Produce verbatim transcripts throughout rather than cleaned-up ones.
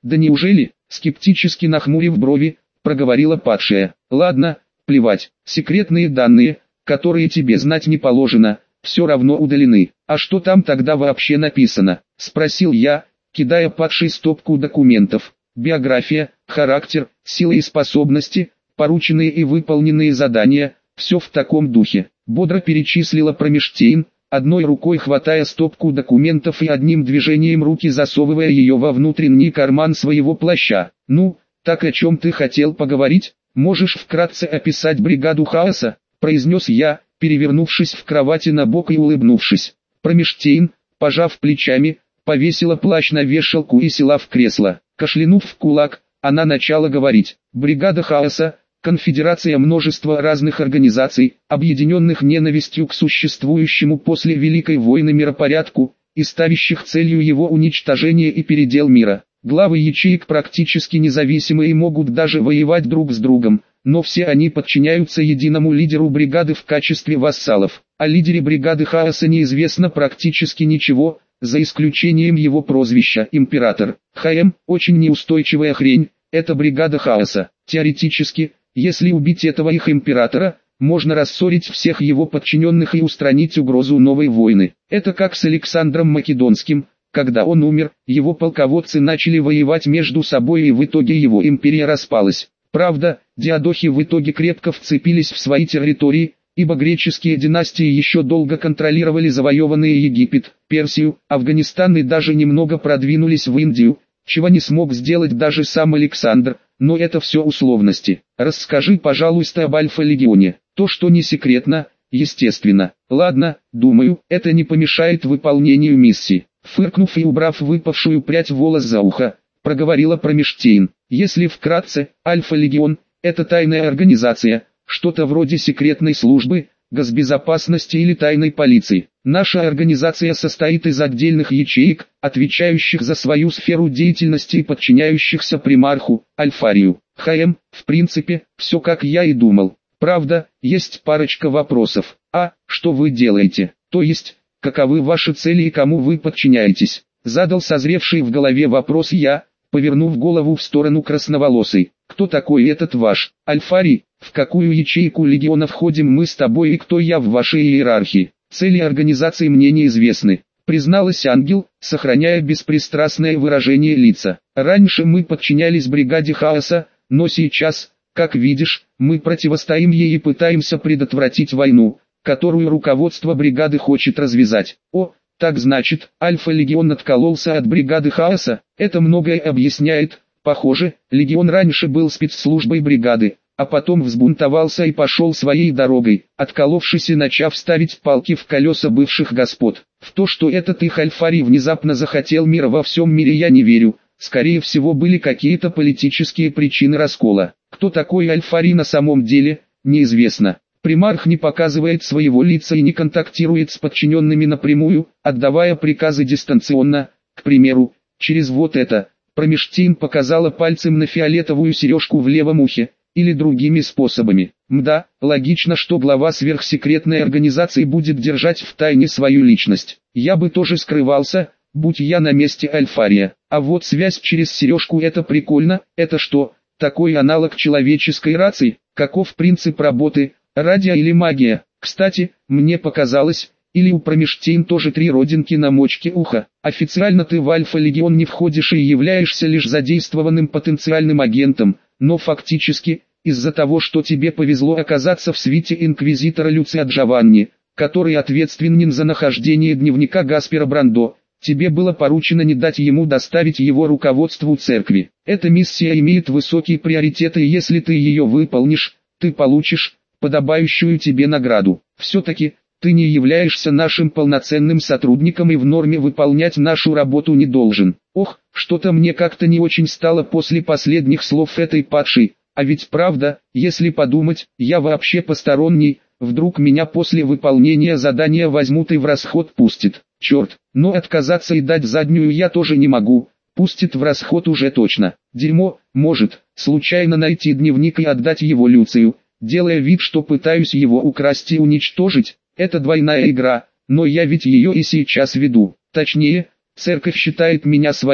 Да неужели, скептически нахмурив брови, проговорила падшая. Ладно, плевать, секретные данные, которые тебе знать не положено, все равно удалены. А что там тогда вообще написано? Спросил я, кидая падшей стопку документов. Биография, характер, силы и способности, порученные и выполненные задания, все в таком духе. Бодро перечислила Промештейн, одной рукой хватая стопку документов и одним движением руки засовывая ее во внутренний карман своего плаща. «Ну, так о чем ты хотел поговорить? Можешь вкратце описать бригаду хаоса?» – произнес я, перевернувшись в кровати на бок и улыбнувшись. Промештейн, пожав плечами, повесила плащ на вешалку и села в кресло. Кашлянув в кулак, она начала говорить. «Бригада хаоса – конфедерация множества разных организаций, объединенных ненавистью к существующему после Великой войны миропорядку, и ставящих целью его уничтожение и передел мира. Главы ячеек практически независимы и могут даже воевать друг с другом, но все они подчиняются единому лидеру бригады в качестве вассалов. О лидере бригады хаоса неизвестно практически ничего, за исключением его прозвища «Император». ХМ – очень неустойчивая хрень, это бригада хаоса. Теоретически, если убить этого их императора, можно рассорить всех его подчиненных и устранить угрозу новой войны. Это как с Александром Македонским. Когда он умер, его полководцы начали воевать между собой и в итоге его империя распалась. Правда, диадохи в итоге крепко вцепились в свои территории, ибо греческие династии еще долго контролировали завоеванные Египет, Персию, Афганистан и даже немного продвинулись в Индию, чего не смог сделать даже сам Александр, но это все условности. Расскажи, пожалуйста, об Альфа-легионе. То, что не секретно, естественно. Ладно, думаю, это не помешает выполнению миссии. Фыркнув и убрав выпавшую прядь волос за ухо, проговорила Промештейн. Если вкратце, Альфа-легион – это тайная организация, что-то вроде секретной службы, госбезопасности или тайной полиции. Наша организация состоит из отдельных ячеек, отвечающих за свою сферу деятельности и подчиняющихся примарху, Альфарию. ХМ, в принципе, все как я и думал. Правда, есть парочка вопросов. А, что вы делаете? То есть, каковы ваши цели и кому вы подчиняетесь? Задал созревший в голове вопрос я, повернув голову в сторону красноволосой. Кто такой этот ваш Альфарий? В какую ячейку легиона входим мы с тобой и кто я в вашей иерархии? Цели организации мне неизвестны, призналась ангел, сохраняя беспристрастное выражение лица. Раньше мы подчинялись бригаде хаоса, но сейчас, как видишь, мы противостоим ей и пытаемся предотвратить войну, которую руководство бригады хочет развязать. О, так значит, Альфа-легион откололся от бригады хаоса? Это многое объясняет. Похоже, легион раньше был спецслужбой бригады, а потом взбунтовался и пошел своей дорогой, отколовшись и начав ставить палки в колеса бывших господ. В то, что этот их Альфарий внезапно захотел мира во всем мире, я не верю. Скорее всего, были какие-то политические причины раскола. Кто такой Альфарий на самом деле, неизвестно. Примарх не показывает своего лица и не контактирует с подчиненными напрямую, отдавая приказы дистанционно, к примеру, через вот это. Промештейн показала пальцем на фиолетовую сережку в левом ухе, или другими способами. Мда, логично, что глава сверхсекретной организации будет держать в тайне свою личность. Я бы тоже скрывался, будь я на месте Альфария. А вот связь через сережку — это прикольно. Это что, такой аналог человеческой рации? Каков принцип работы, радио или магия? Кстати, мне показалось, или у Промештейн тоже три родинки на мочке уха. Официально ты в Альфа-легион не входишь и являешься лишь задействованным потенциальным агентом, но фактически, из-за того, что тебе повезло оказаться в свите инквизитора Люция Джованни, который ответственен за нахождение дневника Гаспера Брандо, тебе было поручено не дать ему доставить его руководству церкви. Эта миссия имеет высокий приоритет, и если ты ее выполнишь, ты получишь подобающую тебе награду. Все-таки, ты не являешься нашим полноценным сотрудником и в норме выполнять нашу работу не должен. Ох, что-то мне как-то не очень стало после последних слов этой падшей, а ведь правда, если подумать, я вообще посторонний, вдруг меня после выполнения задания возьмут и в расход пустят. Черт, но отказаться и дать заднюю я тоже не могу, пустит в расход уже точно. Дерьмо, может, случайно найти дневник и отдать его Люцию, делая вид, что пытаюсь его украсть и уничтожить. Это двойная игра, но я ведь ее и сейчас веду. Точнее, церковь считает меня своим,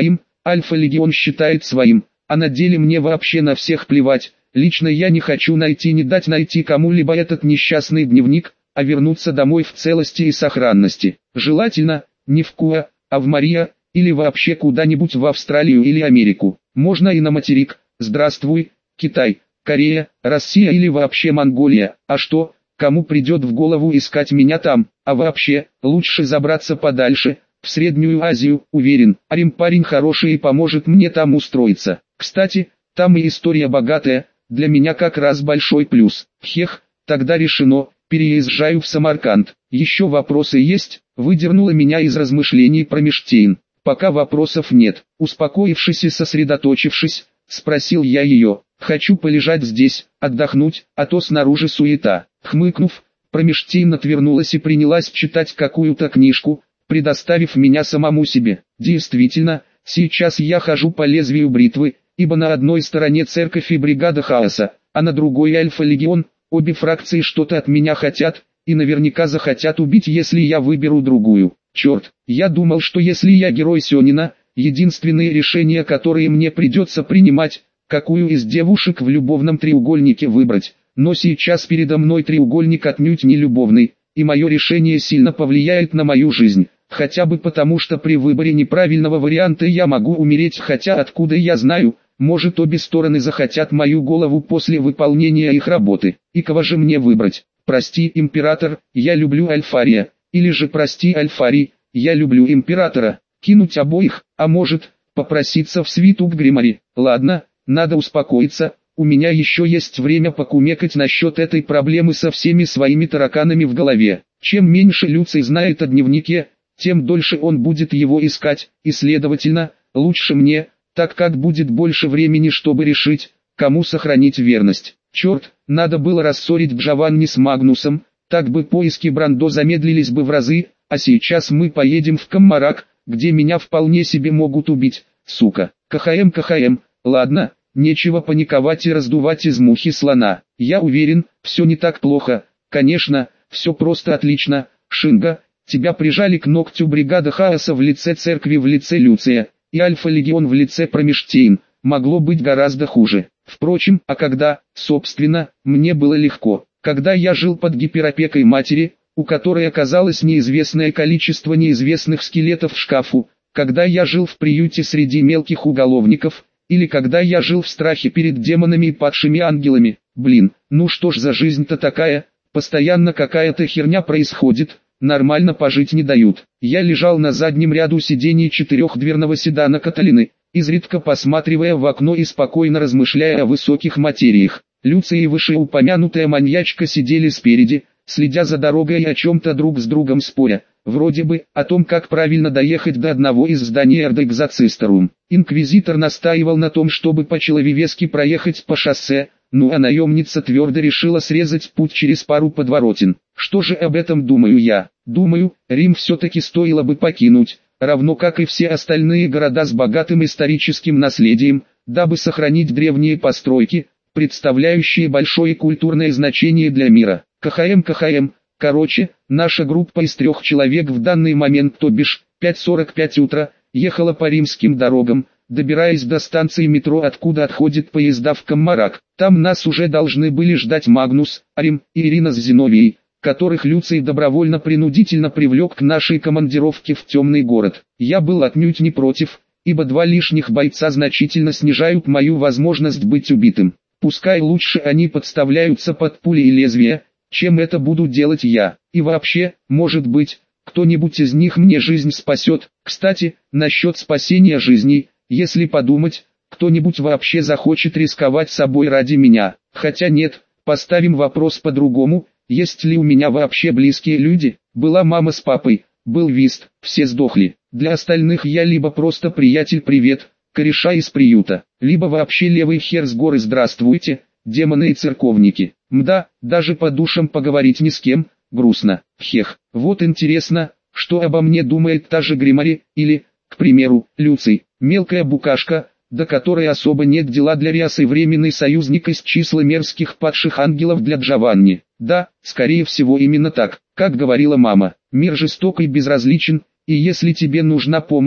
Альфа-легион считает своим, а на деле мне вообще на всех плевать. Лично я не хочу найти не дать найти кому-либо этот несчастный дневник, а вернуться домой в целости и сохранности. Желательно, не в Куа, а в Мария, или вообще куда-нибудь в Австралию или Америку. Можно и на материк. Здравствуй, Китай, Корея, Россия или вообще Монголия. А что, кому придет в голову искать меня там? А вообще, лучше забраться подальше, в Среднюю Азию. Уверен, Арим парень хороший и поможет мне там устроиться. Кстати, там и история богатая, для меня как раз большой плюс. Хех, тогда решено, переезжаю в Самарканд. Еще вопросы есть? Выдернула меня из размышлений Промештейн. Пока вопросов нет. Успокоившись и сосредоточившись, спросил я ее. Хочу полежать здесь, отдохнуть, а то снаружи суета. Хмыкнув, Промештейн отвернулась и принялась читать какую-то книжку, предоставив меня самому себе. Действительно, сейчас я хожу по лезвию бритвы, ибо на одной стороне церковь и бригада хаоса, а на другой Альфа-легион. Обе фракции что-то от меня хотят, и наверняка захотят убить, если я выберу другую. Черт, я думал, что если я герой Сёнина, единственные решения, которые мне придется принимать, какую из девушек в любовном треугольнике выбрать. Но сейчас передо мной треугольник отнюдь не любовный, и мое решение сильно повлияет на мою жизнь. Хотя бы потому, что при выборе неправильного варианта я могу умереть, хотя откуда я знаю, может обе стороны захотят мою голову после выполнения их работы. И кого же мне выбрать? Прости, император, я люблю Альфария. Или же прости, Альфарий, я люблю императора. Кинуть обоих, а может, попроситься в свиту к Гримари. Ладно, надо успокоиться, у меня еще есть время покумекать насчет этой проблемы со всеми своими тараканами в голове. Чем меньше Люций знает о дневнике, тем дольше он будет его искать, и следовательно, лучше мне, так как будет больше времени, чтобы решить, кому сохранить верность. Черт, надо было рассорить Джованни с Магнусом, так бы поиски Брандо замедлились бы в разы, а сейчас мы поедем в Каммарак, где меня вполне себе могут убить, сука. КХМ, КХМ, ладно, нечего паниковать и раздувать из мухи слона. Я уверен, все не так плохо, конечно, все просто отлично. Шинга, тебя прижали к ногтю бригада хаоса в лице церкви в лице Люция, и Альфа-легион в лице Промештейн. Могло быть гораздо хуже. Впрочем, а когда, собственно, мне было легко. Когда я жил под гиперопекой матери, у которой оказалось неизвестное количество неизвестных скелетов в шкафу, когда я жил в приюте среди мелких уголовников, или когда я жил в страхе перед демонами и падшими ангелами. Блин, ну что ж за жизнь-то такая, постоянно какая-то херня происходит, нормально пожить не дают. Я лежал на заднем ряду сидений четырехдверного седана Каталины, изредка посматривая в окно и спокойно размышляя о высоких материях. Люция и вышеупомянутая маньячка сидели спереди, следя за дорогой и о чем-то друг с другом споря, вроде бы о том, как правильно доехать до одного из зданий Эрдекзацистерум. Инквизитор настаивал на том, чтобы по-человевески проехать по шоссе, ну а наемница твердо решила срезать путь через пару подворотен. Что же об этом думаю я? Думаю, Рим все-таки стоило бы покинуть, равно как и все остальные города с богатым историческим наследием, дабы сохранить древние постройки, представляющие большое культурное значение для мира. КХМ, КХМ, короче, наша группа из трех человек в данный момент, то бишь, пять сорок пять утра, ехала по римским дорогам, добираясь до станции метро, откуда отходят поезда в Каммарак. Там нас уже должны были ждать Магнус, Арим и Ирина с Зиновией, которых Люций добровольно-принудительно привлек к нашей командировке в темный город. Я был отнюдь не против, ибо два лишних бойца значительно снижают мою возможность быть убитым. Пускай лучше они подставляются под пули и лезвия, чем это буду делать я. И вообще, может быть, кто-нибудь из них мне жизнь спасет. Кстати, насчет спасения жизней, если подумать, кто-нибудь вообще захочет рисковать собой ради меня. Хотя нет, поставим вопрос по-другому, есть ли у меня вообще близкие люди? Была мама с папой, был Вист, все сдохли. Для остальных я либо просто приятель-привет, кореша из приюта, либо вообще левый хер с горы здравствуйте, демоны и церковники. Мда, даже по душам поговорить ни с кем, грустно. Хех, вот интересно, что обо мне думает та же Гримари, или, к примеру, Люций, мелкая букашка, до которой особо нет дела для Риасы, временный союзник из числа мерзких падших ангелов для Джованни. Да, скорее всего именно так, как говорила мама, мир жесток и безразличен, и если тебе нужна помощь,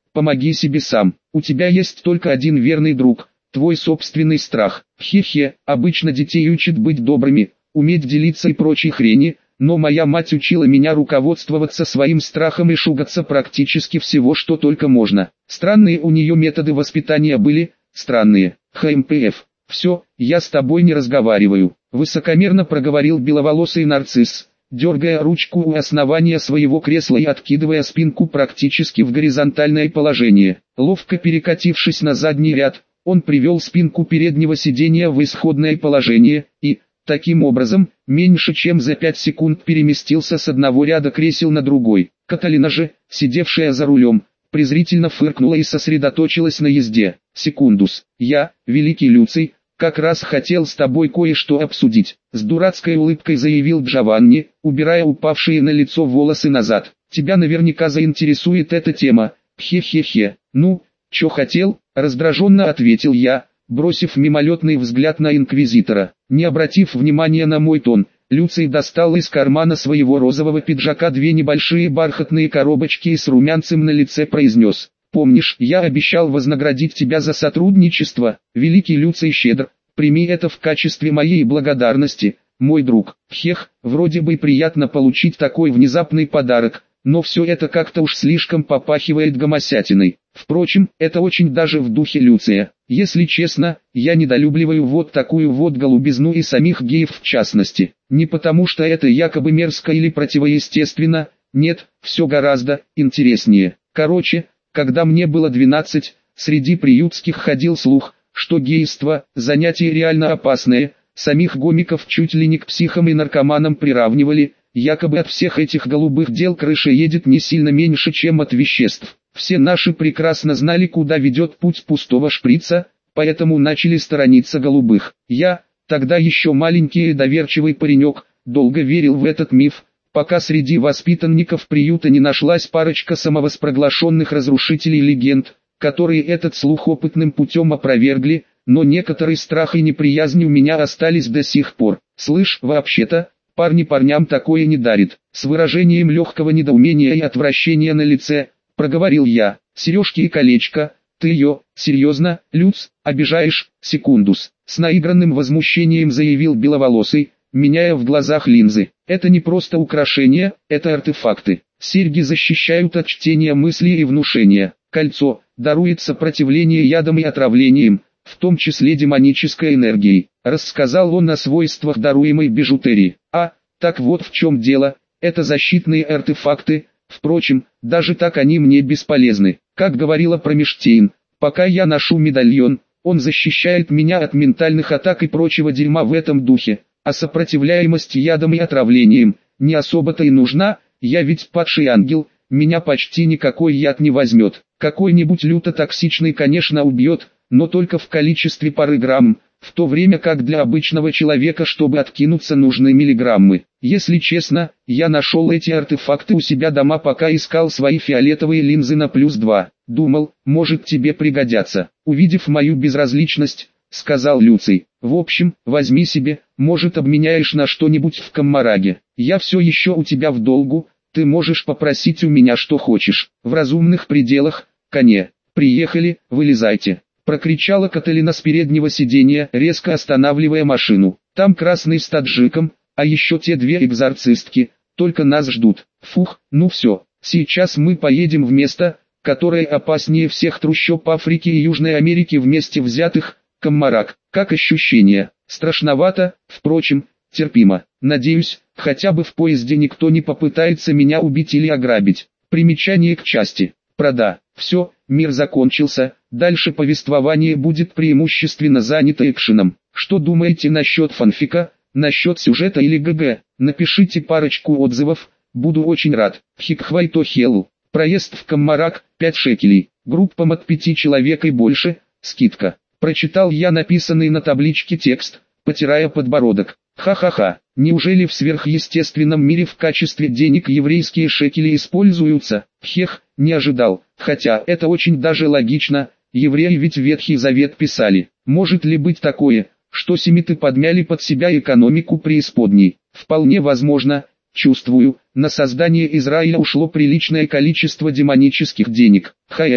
помоги себе сам. У тебя есть только один верный друг, твой собственный страх. Хе-хе, обычно детей учат быть добрыми, уметь делиться и прочей хрени, но моя мать учила меня руководствоваться своим страхом и шугаться практически всего, что только можно. Странные у нее методы воспитания были, странные. ХМПФ. Все, я с тобой не разговариваю. Высокомерно проговорил беловолосый нарцисс, дергая ручку у основания своего кресла и откидывая спинку практически в горизонтальное положение. Ловко перекатившись на задний ряд, он привел спинку переднего сиденья в исходное положение и, таким образом, меньше чем за пять секунд переместился с одного ряда кресел на другой. Каталина же, сидевшая за рулем, презрительно фыркнула и сосредоточилась на езде. «Секундус, я, великий Люций, как раз хотел с тобой кое-что обсудить», с дурацкой улыбкой заявил Джованни, убирая упавшие на лицо волосы назад. «Тебя наверняка заинтересует эта тема, хе-хе-хе». «Ну, чё хотел?» — раздраженно ответил я, бросив мимолетный взгляд на инквизитора. Не обратив внимания на мой тон, Люций достал из кармана своего розового пиджака две небольшие бархатные коробочки и с румянцем на лице произнес: «Помнишь, я обещал вознаградить тебя за сотрудничество, великий Люций щедр, прими это в качестве моей благодарности, мой друг». Хех, вроде бы приятно получить такой внезапный подарок, но все это как-то уж слишком попахивает гомосятиной. Впрочем, это очень даже в духе Люция. Если честно, я недолюбливаю вот такую вот голубизну и самих геев в частности. Не потому что это якобы мерзко или противоестественно, нет, все гораздо интереснее. Короче, когда мне было двенадцать, среди приютских ходил слух, что гейство – занятие реально опасное, самих гомиков чуть ли не к психам и наркоманам приравнивали, якобы от всех этих голубых дел крыша едет не сильно меньше, чем от веществ. Все наши прекрасно знали, куда ведет путь пустого шприца, поэтому начали сторониться голубых. Я, тогда еще маленький и доверчивый паренек, долго верил в этот миф, пока среди воспитанников приюта не нашлась парочка самовоспровозглашенных разрушителей легенд, которые этот слух опытным путем опровергли, но некоторый страх и неприязнь у меня остались до сих пор. «Слышь, вообще-то, парни парням такое не дарит», с выражением легкого недоумения и отвращения на лице, проговорил я. «Сережки и колечко, ты ее, серьезно, Люц, обижаешь?» «Секундус», с наигранным возмущением заявил беловолосый, меняя в глазах линзы. «Это не просто украшения, это артефакты. Серьги защищают от чтения мыслей и внушения. Кольцо дарует сопротивление ядам и отравлениям, в том числе демонической энергией». Рассказал он о свойствах даруемой бижутерии. «А, так вот в чем дело, это защитные артефакты, впрочем, даже так они мне бесполезны. Как говорила Промештейн, пока я ношу медальон, он защищает меня от ментальных атак и прочего дерьма в этом духе, а сопротивляемость ядам и отравлениям не особо-то и нужна, я ведь падший ангел, меня почти никакой яд не возьмет. Какой-нибудь люто токсичный, конечно, убьет, но только в количестве пары грамм, в то время как для обычного человека, чтобы откинуться, нужны миллиграммы. Если честно, я нашел эти артефакты у себя дома, пока искал свои фиолетовые линзы на плюс два. Думал, может тебе пригодятся. Увидев мою безразличность, сказал Люций: «В общем, возьми себе, может обменяешь на что-нибудь в Каммараге. Я все еще у тебя в долгу, ты можешь попросить у меня что хочешь, в разумных пределах, коне. Приехали, вылезайте», прокричала Каталина с переднего сиденья, резко останавливая машину. «Там красный с таджиком, а еще те две экзорцистки, только нас ждут». Фух, ну все, сейчас мы поедем в место, которое опаснее всех трущоб Африки и Южной Америки вместе взятых, Каммарак. Как ощущение? Страшновато, впрочем, терпимо. Надеюсь, хотя бы в поезде никто не попытается меня убить или ограбить. Примечание к части. Прода. Все, мир закончился, дальше повествование будет преимущественно занято экшеном. Что думаете насчет фанфика, насчет сюжета или ГГ? Напишите парочку отзывов, буду очень рад. Хикхвайто Хелл. Проезд в Каммарак, пять шекелей. Группам от пяти человек и больше, скидка. Прочитал я написанный на табличке текст, потирая подбородок. Ха-ха-ха, неужели в сверхъестественном мире в качестве денег еврейские шекели используются? Хех, не ожидал, хотя это очень даже логично, евреи ведь Ветхий Завет писали. Может ли быть такое, что семиты подмяли под себя экономику преисподней? Вполне возможно, чувствую, на создание Израиля ушло приличное количество демонических денег. ХМ,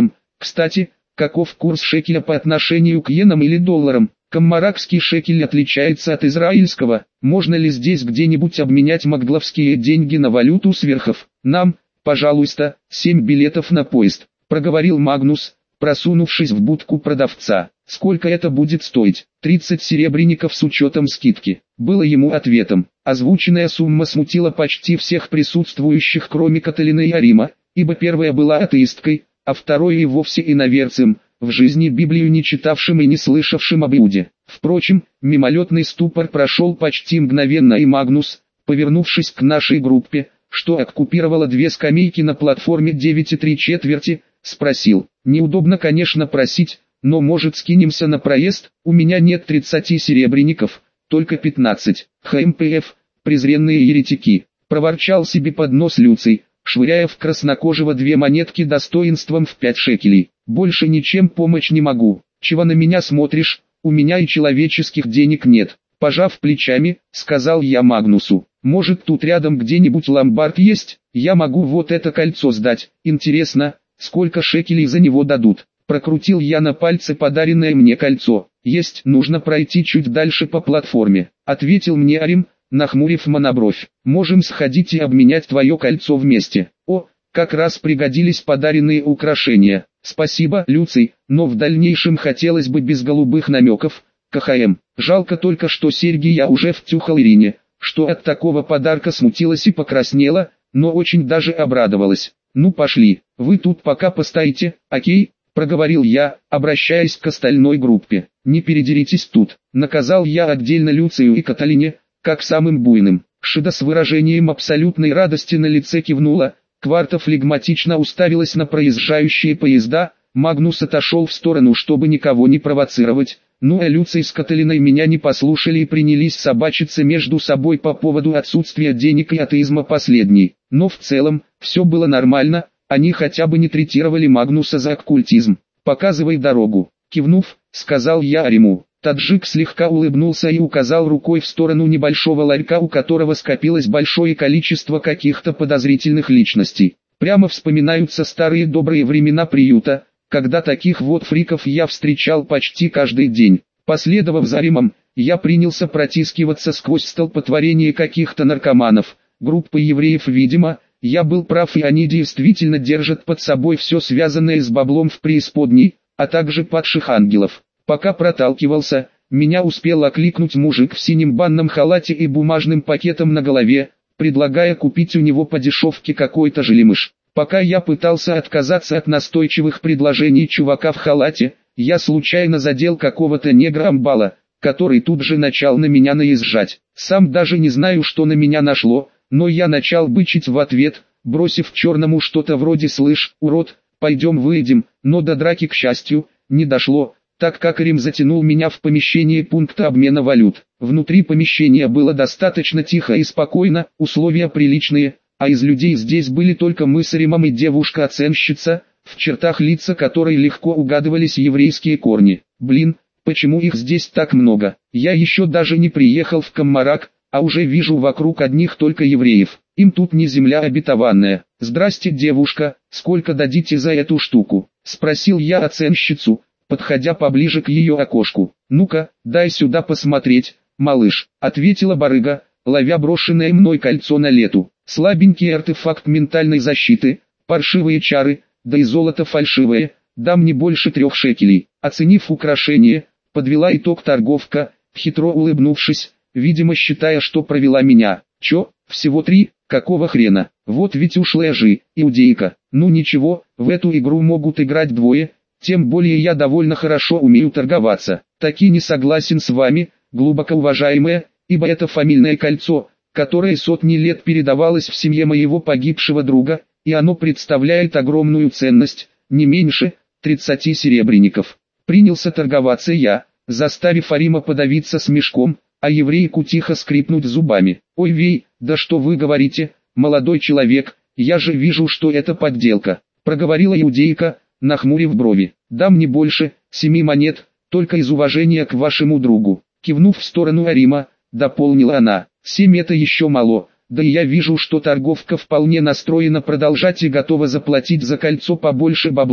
Кстати, каков курс шекеля по отношению к йенам или долларам? Каммаракский шекель отличается от израильского. Можно ли здесь где-нибудь обменять магдловские деньги на валюту сверхов? Нам, пожалуйста, семь билетов на поезд, проговорил Магнус, просунувшись в будку продавца. Сколько это будет стоить? тридцать серебряников с учетом скидки. Было ему ответом. Озвученная сумма смутила почти всех присутствующих, кроме Каталины и Арима, ибо первая была атеисткой, а второй и вовсе иноверцем, в жизни Библию не читавшим и не слышавшим об Иуде. Впрочем, мимолетный ступор прошел почти мгновенно, и Магнус, повернувшись к нашей группе, что оккупировала две скамейки на платформе девять и три четверти, спросил: «Неудобно, конечно, просить, но может скинемся на проезд? У меня нет тридцати серебряников, только пятнадцать. ХМПФ, презренные еретики», проворчал себе под нос Люций, швыряя в краснокожего две монетки достоинством в пять шекелей. «Больше ничем помочь не могу. Чего на меня смотришь? У меня и человеческих денег нет». Пожав плечами, сказал я Магнусу: «Может, тут рядом где-нибудь ломбард есть? Я могу вот это кольцо сдать. Интересно, сколько шекелей за него дадут?» Прокрутил я на пальце подаренное мне кольцо. «Есть, нужно пройти чуть дальше по платформе», ответил мне Арим, нахмурив монобровь. «Можем сходить и обменять твое кольцо вместе». «О, как раз пригодились подаренные украшения. Спасибо, Люций, но в дальнейшем хотелось бы без голубых намеков. КХМ. Жалко только, что серьги я уже втюхал Ирине, что от такого подарка смутилась и покраснела, но очень даже обрадовалась. Ну пошли, вы тут пока постоите, окей?» проговорил я, обращаясь к остальной группе. «Не передеритесь тут», наказал я отдельно Люцию и Каталине, как самым буйным. Шида с выражением абсолютной радости на лице кивнула, Кварта флегматично уставилась на проезжающие поезда, Магнус отошел в сторону, чтобы никого не провоцировать, ну а Люций с Каталиной меня не послушали и принялись собачиться между собой по поводу отсутствия денег и атеизма последней. Но в целом, все было нормально, они хотя бы не третировали Магнуса за оккультизм. «Показывай дорогу», кивнув, сказал я Ариму. Таджик слегка улыбнулся и указал рукой в сторону небольшого ларька, у которого скопилось большое количество каких-то подозрительных личностей. Прямо вспоминаются старые добрые времена приюта, когда таких вот фриков я встречал почти каждый день. Последовав за Аримом, я принялся протискиваться сквозь столпотворение каких-то наркоманов, группы евреев. Видимо, я был прав, и они действительно держат под собой все связанное с баблом в преисподней, а также падших ангелов. Пока проталкивался, меня успел окликнуть мужик в синем банном халате и бумажным пакетом на голове, предлагая купить у него по дешевке какой-то желемыш. Пока я пытался отказаться от настойчивых предложений чувака в халате, я случайно задел какого-то негра-амбала, который тут же начал на меня наезжать. Сам даже не знаю, что на меня нашло, но я начал бычить в ответ, бросив черному что-то вроде: «Слышь, урод, пойдем выйдем», но до драки, к счастью, не дошло, так как Рим затянул меня в помещение пункта обмена валют. Внутри помещения было достаточно тихо и спокойно, условия приличные, а из людей здесь были только мы с Римом и девушка-оценщица, в чертах лица которой легко угадывались еврейские корни. Блин, почему их здесь так много? Я еще даже не приехал в Каммарак, а уже вижу вокруг одних только евреев. Им тут не земля обетованная. «Здрасте, девушка, сколько дадите за эту штуку?» — спросил я оценщицу, подходя поближе к ее окошку. «Ну-ка, дай сюда посмотреть, малыш», — ответила барыга, ловя брошенное мной кольцо на лету. «Слабенький артефакт ментальной защиты, паршивые чары, да и золото фальшивое, дам не больше трех шекелей». Оценив украшение, подвела итог торговка, хитро улыбнувшись, видимо считая, что провела меня. «Чё, всего три? Какого хрена? Вот ведь ушлая жи, иудейка». «Ну ничего, в эту игру могут играть двое, тем более я довольно хорошо умею торговаться». «Таки не согласен с вами, глубоко уважаемая, ибо это фамильное кольцо, которое сотни лет передавалось в семье моего погибшего друга, и оно представляет огромную ценность, не меньше тридцати серебряников». Принялся торговаться я, заставив Арима подавиться смешком, а еврейку тихо скрипнуть зубами. «Ой вей, да что вы говорите, молодой человек, я же вижу, что это подделка», проговорила иудейка, нахмурив брови. «Дам не больше семи монет, только из уважения к вашему другу». Кивнув в сторону Арима, дополнила она. «Семь это еще мало, да и я вижу, что торговка вполне настроена продолжать и готова заплатить за кольцо побольше бабла,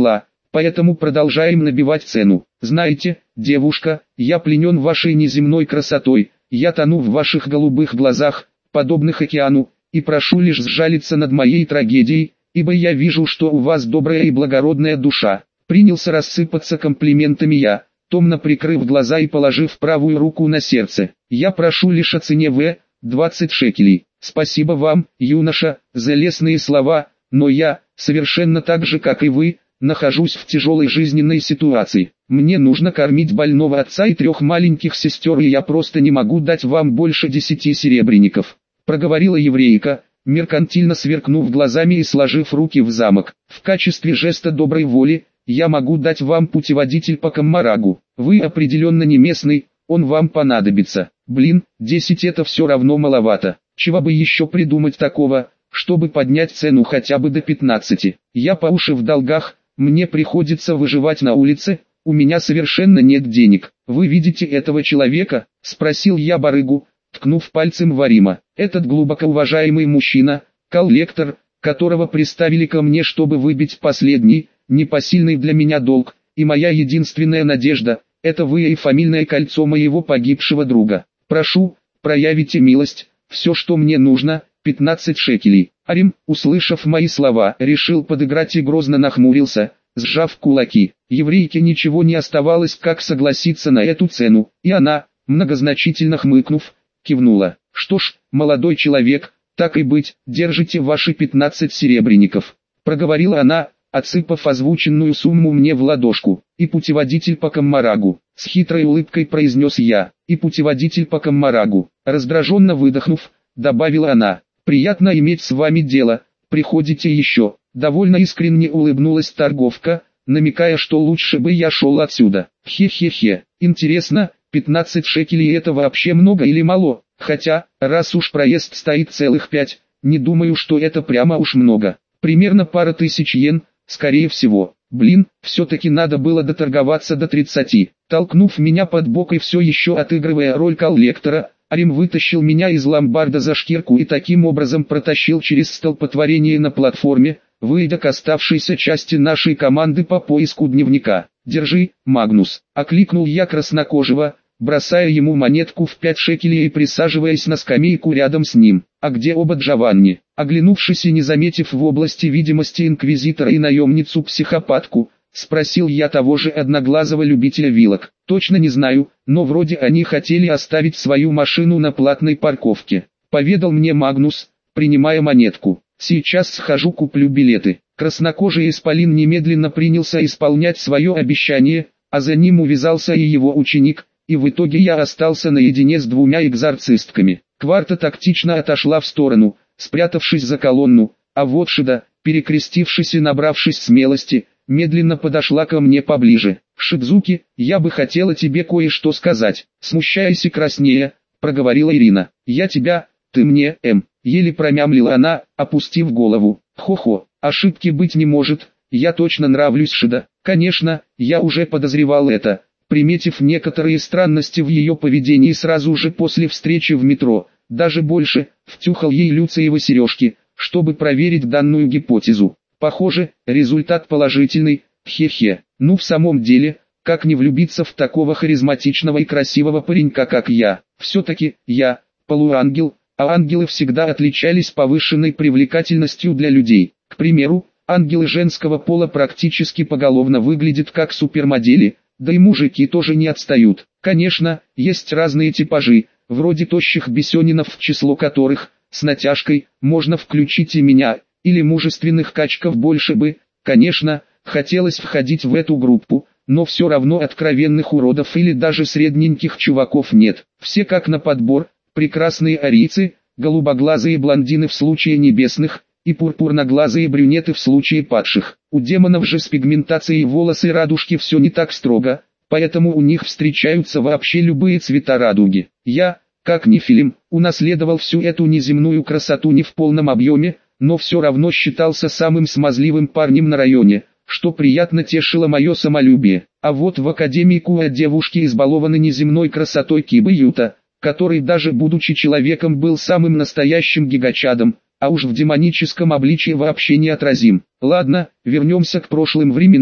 поэтому продолжаем набивать цену. Знаете, девушка, я пленен вашей неземной красотой, я тону в ваших голубых глазах, подобных океану, и прошу лишь сжалиться над моей трагедией, ибо я вижу, что у вас добрая и благородная душа. Принялся рассыпаться комплиментами я, томно прикрыв глаза и положив правую руку на сердце. Я прошу лишь о цене в двадцать шекелей. Спасибо вам, юноша, за лестные слова, но я, совершенно так же как и вы, нахожусь в тяжелой жизненной ситуации. Мне нужно кормить больного отца и трех маленьких сестер, и я просто не могу дать вам больше десяти серебряников. Проговорила еврейка, меркантильно сверкнув глазами и сложив руки в замок. В качестве жеста доброй воли, я могу дать вам путеводитель по Каммарагу. Вы определенно не местный, он вам понадобится. Блин, десять это все равно маловато. Чего бы еще придумать такого, чтобы поднять цену хотя бы до пятнадцати. Я по уши в долгах, мне приходится выживать на улице, у меня совершенно нет денег. Вы видите этого человека? Спросил я барыгу, ткнув пальцем в Арима. Этот глубоко уважаемый мужчина, коллектор, которого приставили ко мне, чтобы выбить последний, непосильный для меня долг, и моя единственная надежда, это вы и фамильное кольцо моего погибшего друга. Прошу, проявите милость, все что мне нужно, пятнадцать шекелей. Арим, услышав мои слова, решил подыграть и грозно нахмурился, сжав кулаки. Еврейке ничего не оставалось, как согласиться на эту цену, и она, многозначительно хмыкнув, кивнула. Что ж, молодой человек, так и быть, держите ваши пятнадцать серебряников, проговорила она, отсыпав озвученную сумму мне в ладошку. И путеводитель по Каммарагу, с хитрой улыбкой произнес я, и путеводитель по Каммарагу. Раздраженно выдохнув, добавила она, приятно иметь с вами дело, приходите еще. Довольно искренне улыбнулась торговка, намекая, что лучше бы я шел отсюда. Хе-хе-хе, интересно, пятнадцать шекелей это вообще много или мало? Хотя, раз уж проезд стоит целых пять, не думаю, что это прямо уж много. Примерно пара тысяч йен, скорее всего. Блин, все-таки надо было доторговаться до тридцати. Толкнув меня под бок и все еще отыгрывая роль коллектора, Арим вытащил меня из ломбарда за шкирку и таким образом протащил через столпотворение на платформе, выйдя к оставшейся части нашей команды по поиску дневника. «Держи, Магнус», — окликнул я краснокожего, бросая ему монетку в пять шекелей и присаживаясь на скамейку рядом с ним. «А где оба Джованни?» Оглянувшись и не заметив в области видимости инквизитора и наемницу-психопатку, спросил я того же одноглазого любителя вилок. «Точно не знаю, но вроде они хотели оставить свою машину на платной парковке», — поведал мне Магнус, принимая монетку. «Сейчас схожу куплю билеты». Краснокожий исполин немедленно принялся исполнять свое обещание, а за ним увязался и его ученик, и в итоге я остался наедине с двумя экзорцистками. Кварта тактично отошла в сторону, спрятавшись за колонну, а вот Шида, перекрестившись и набравшись смелости, медленно подошла ко мне поближе. «Шидзуки, я бы хотела тебе кое-что сказать», — смущаясь и краснея, проговорила Ирина. «Я тебя, ты мне, эм», — еле промямлила она, опустив голову. «Хо-хо, ошибки быть не может, я точно нравлюсь Шида». Конечно, я уже подозревал это, приметив некоторые странности в ее поведении сразу же после встречи в метро. Даже больше, втюхал ей люциевы сережки, чтобы проверить данную гипотезу. Похоже, результат положительный, хе-хе. Ну в самом деле, как не влюбиться в такого харизматичного и красивого паренька как я. Все-таки, я, полуангел, а ангелы всегда отличались повышенной привлекательностью для людей. К примеру, ангелы женского пола практически поголовно выглядят как супермодели, да и мужики тоже не отстают. Конечно, есть разные типажи, вроде тощих бесенинов, в число которых, с натяжкой, можно включить и меня, или мужественных качков больше бы, конечно, хотелось входить в эту группу, но все равно откровенных уродов или даже средненьких чуваков нет. Все как на подбор, прекрасные арийцы, голубоглазые блондины в случае небесных, и пурпурноглазые брюнеты в случае падших. У демонов же с пигментацией волос и радужки все не так строго, поэтому у них встречаются вообще любые цвета радуги. Я, как нефилим, унаследовал всю эту неземную красоту не в полном объеме, но все равно считался самым смазливым парнем на районе, что приятно тешило мое самолюбие. А вот в академии Куа девушки избалованы неземной красотой Кибы Юта, который даже будучи человеком был самым настоящим гигачадом, а уж в демоническом обличии вообще неотразим. Ладно, вернемся к прошлым временам,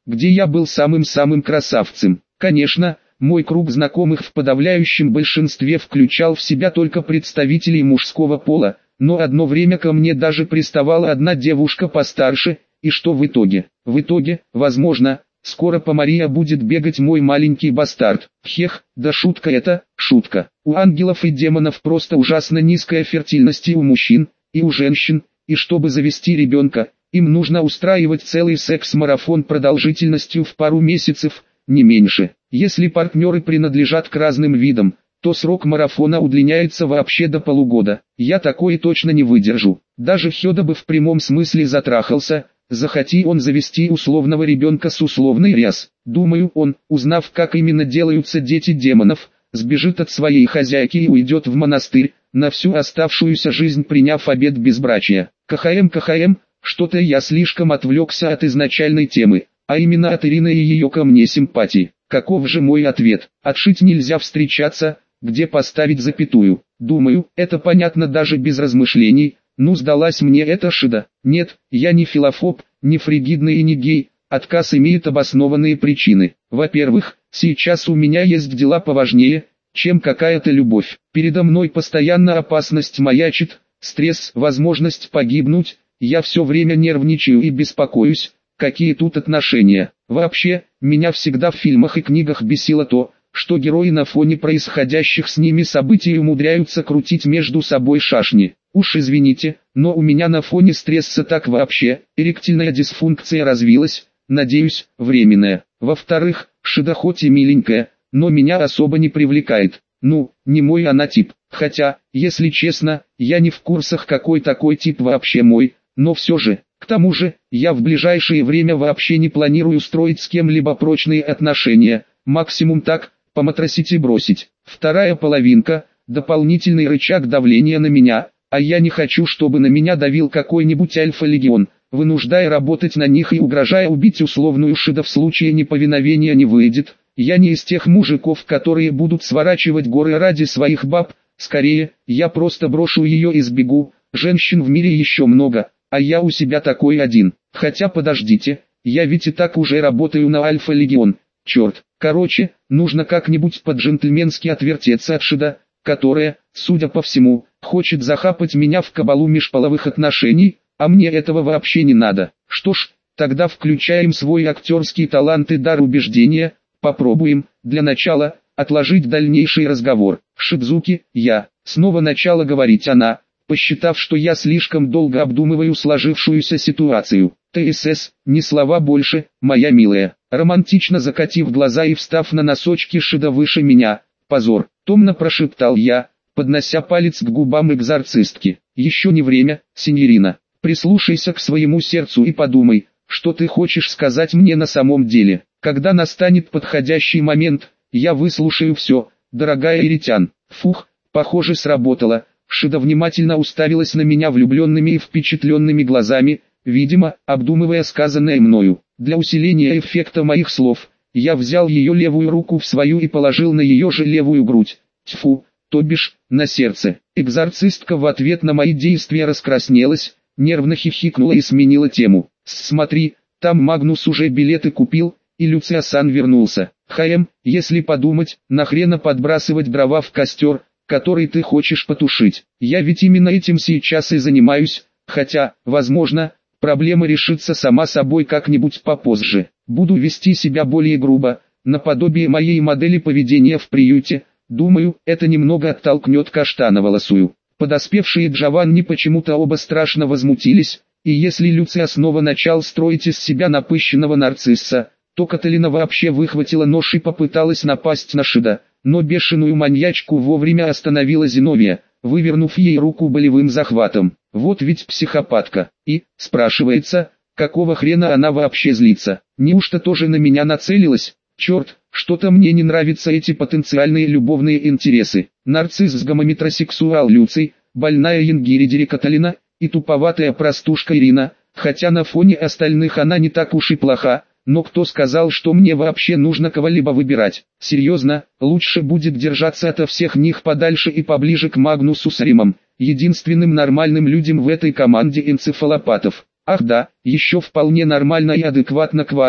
где я был самым-самым красавцем. Конечно, мой круг знакомых в подавляющем большинстве включал в себя только представителей мужского пола, но одно время ко мне даже приставала одна девушка постарше, и что в итоге? В итоге, возможно, скоро по Мария будет бегать мой маленький бастард. Хех, да шутка это, шутка. У ангелов и демонов просто ужасно низкая фертильность и у мужчин, и у женщин, и чтобы завести ребенка, им нужно устраивать целый секс-марафон продолжительностью в пару месяцев, не меньше. Если партнеры принадлежат к разным видам, то срок марафона удлиняется вообще до полугода. Я такое точно не выдержу. Даже Хёда бы в прямом смысле затрахался, захоти он завести условного ребенка с условной ряс. Думаю, он, узнав, как именно делаются дети демонов, сбежит от своей хозяйки и уйдет в монастырь, на всю оставшуюся жизнь приняв обет безбрачия. КХМ, КХМ, что-то я слишком отвлекся от изначальной темы, а именно от Ирины и ее ко мне симпатии. Каков же мой ответ? Отшить нельзя встречаться, где поставить запятую. Думаю, это понятно даже без размышлений. Ну сдалась мне эта шида. Нет, я не филофоб, не фригидный и не гей. Отказ имеет обоснованные причины. Во-первых, сейчас у меня есть дела поважнее, чем какая-то любовь. Передо мной постоянно опасность маячит, стресс, возможность погибнуть. Я все время нервничаю и беспокоюсь, какие тут отношения. Вообще, меня всегда в фильмах и книгах бесило то, что герои на фоне происходящих с ними событий умудряются крутить между собой шашни. Уж извините, но у меня на фоне стресса так вообще, эректильная дисфункция развилась, надеюсь, временная. Во-вторых, шида хоть и миленькая, но меня особо не привлекает. Ну, не мой она тип. Хотя, если честно, я не в курсах, какой такой тип вообще мой, но все же. К тому же, я в ближайшее время вообще не планирую строить с кем-либо прочные отношения, максимум так, поматросить и бросить. Вторая половинка – дополнительный рычаг давления на меня, а я не хочу, чтобы на меня давил какой-нибудь альфа-легион, вынуждая работать на них и угрожая убить условную шида в случае неповиновения не выйдет. Я не из тех мужиков, которые будут сворачивать горы ради своих баб, скорее, я просто брошу ее и сбегу. Женщин в мире еще много, а я у себя такой один. Хотя подождите, я ведь и так уже работаю на Альфа-Легион. Черт, короче, нужно как-нибудь по-джентльменски отвертеться от шида, которая, судя по всему, хочет захапать меня в кабалу межполовых отношений, а мне этого вообще не надо. Что ж, тогда включаем свой актерский талант и дар убеждения, попробуем, для начала, отложить дальнейший разговор. Шидзуки, я, снова начала говорить она, посчитав, что я слишком долго обдумываю сложившуюся ситуацию. ТСС, ни слова больше, моя милая. Романтично закатив глаза и встав на носочки шида выше меня. Позор, томно прошептал я, поднося палец к губам экзорцистки. Еще не время, синьорина. Прислушайся к своему сердцу и подумай, что ты хочешь сказать мне на самом деле. Когда настанет подходящий момент, я выслушаю все, дорогая Иритян. Фух, похоже сработало. Шида внимательно уставилась на меня влюбленными и впечатленными глазами, видимо, обдумывая сказанное мною. Для усиления эффекта моих слов, я взял ее левую руку в свою и положил на ее же левую грудь. Тьфу, то бишь, на сердце. Экзорцистка в ответ на мои действия раскраснелась, нервно хихикнула и сменила тему. Смотри, там Магнус уже билеты купил, и Люциасан вернулся. Хаем, если подумать, нахрена подбрасывать дрова в костер, который ты хочешь потушить. Я ведь именно этим сейчас и занимаюсь, хотя, возможно, проблема решится сама собой как-нибудь попозже. Буду вести себя более грубо, наподобие моей модели поведения в приюте. Думаю, это немного оттолкнет каштановолосую. Подоспевшие Джованни почему-то оба страшно возмутились, и если Люция снова начал строить из себя напыщенного нарцисса, то Каталина вообще выхватила нож и попыталась напасть на Шида. Но бешеную маньячку вовремя остановила Зиновия, вывернув ей руку болевым захватом. Вот ведь психопатка. И, спрашивается, какого хрена она вообще злится? Неужто тоже на меня нацелилась? Черт, что-то мне не нравятся эти потенциальные любовные интересы. Нарцисс с гомометросексуал Люций, больная Янгиридери Каталина, и туповатая простушка Ирина, хотя на фоне остальных она не так уж и плоха. Но кто сказал, что мне вообще нужно кого-либо выбирать? Серьезно, лучше будет держаться ото всех них подальше и поближе к Магнусу с Римом, единственным нормальным людям в этой команде энцефалопатов. Ах да, еще вполне нормально и адекватно Кварта,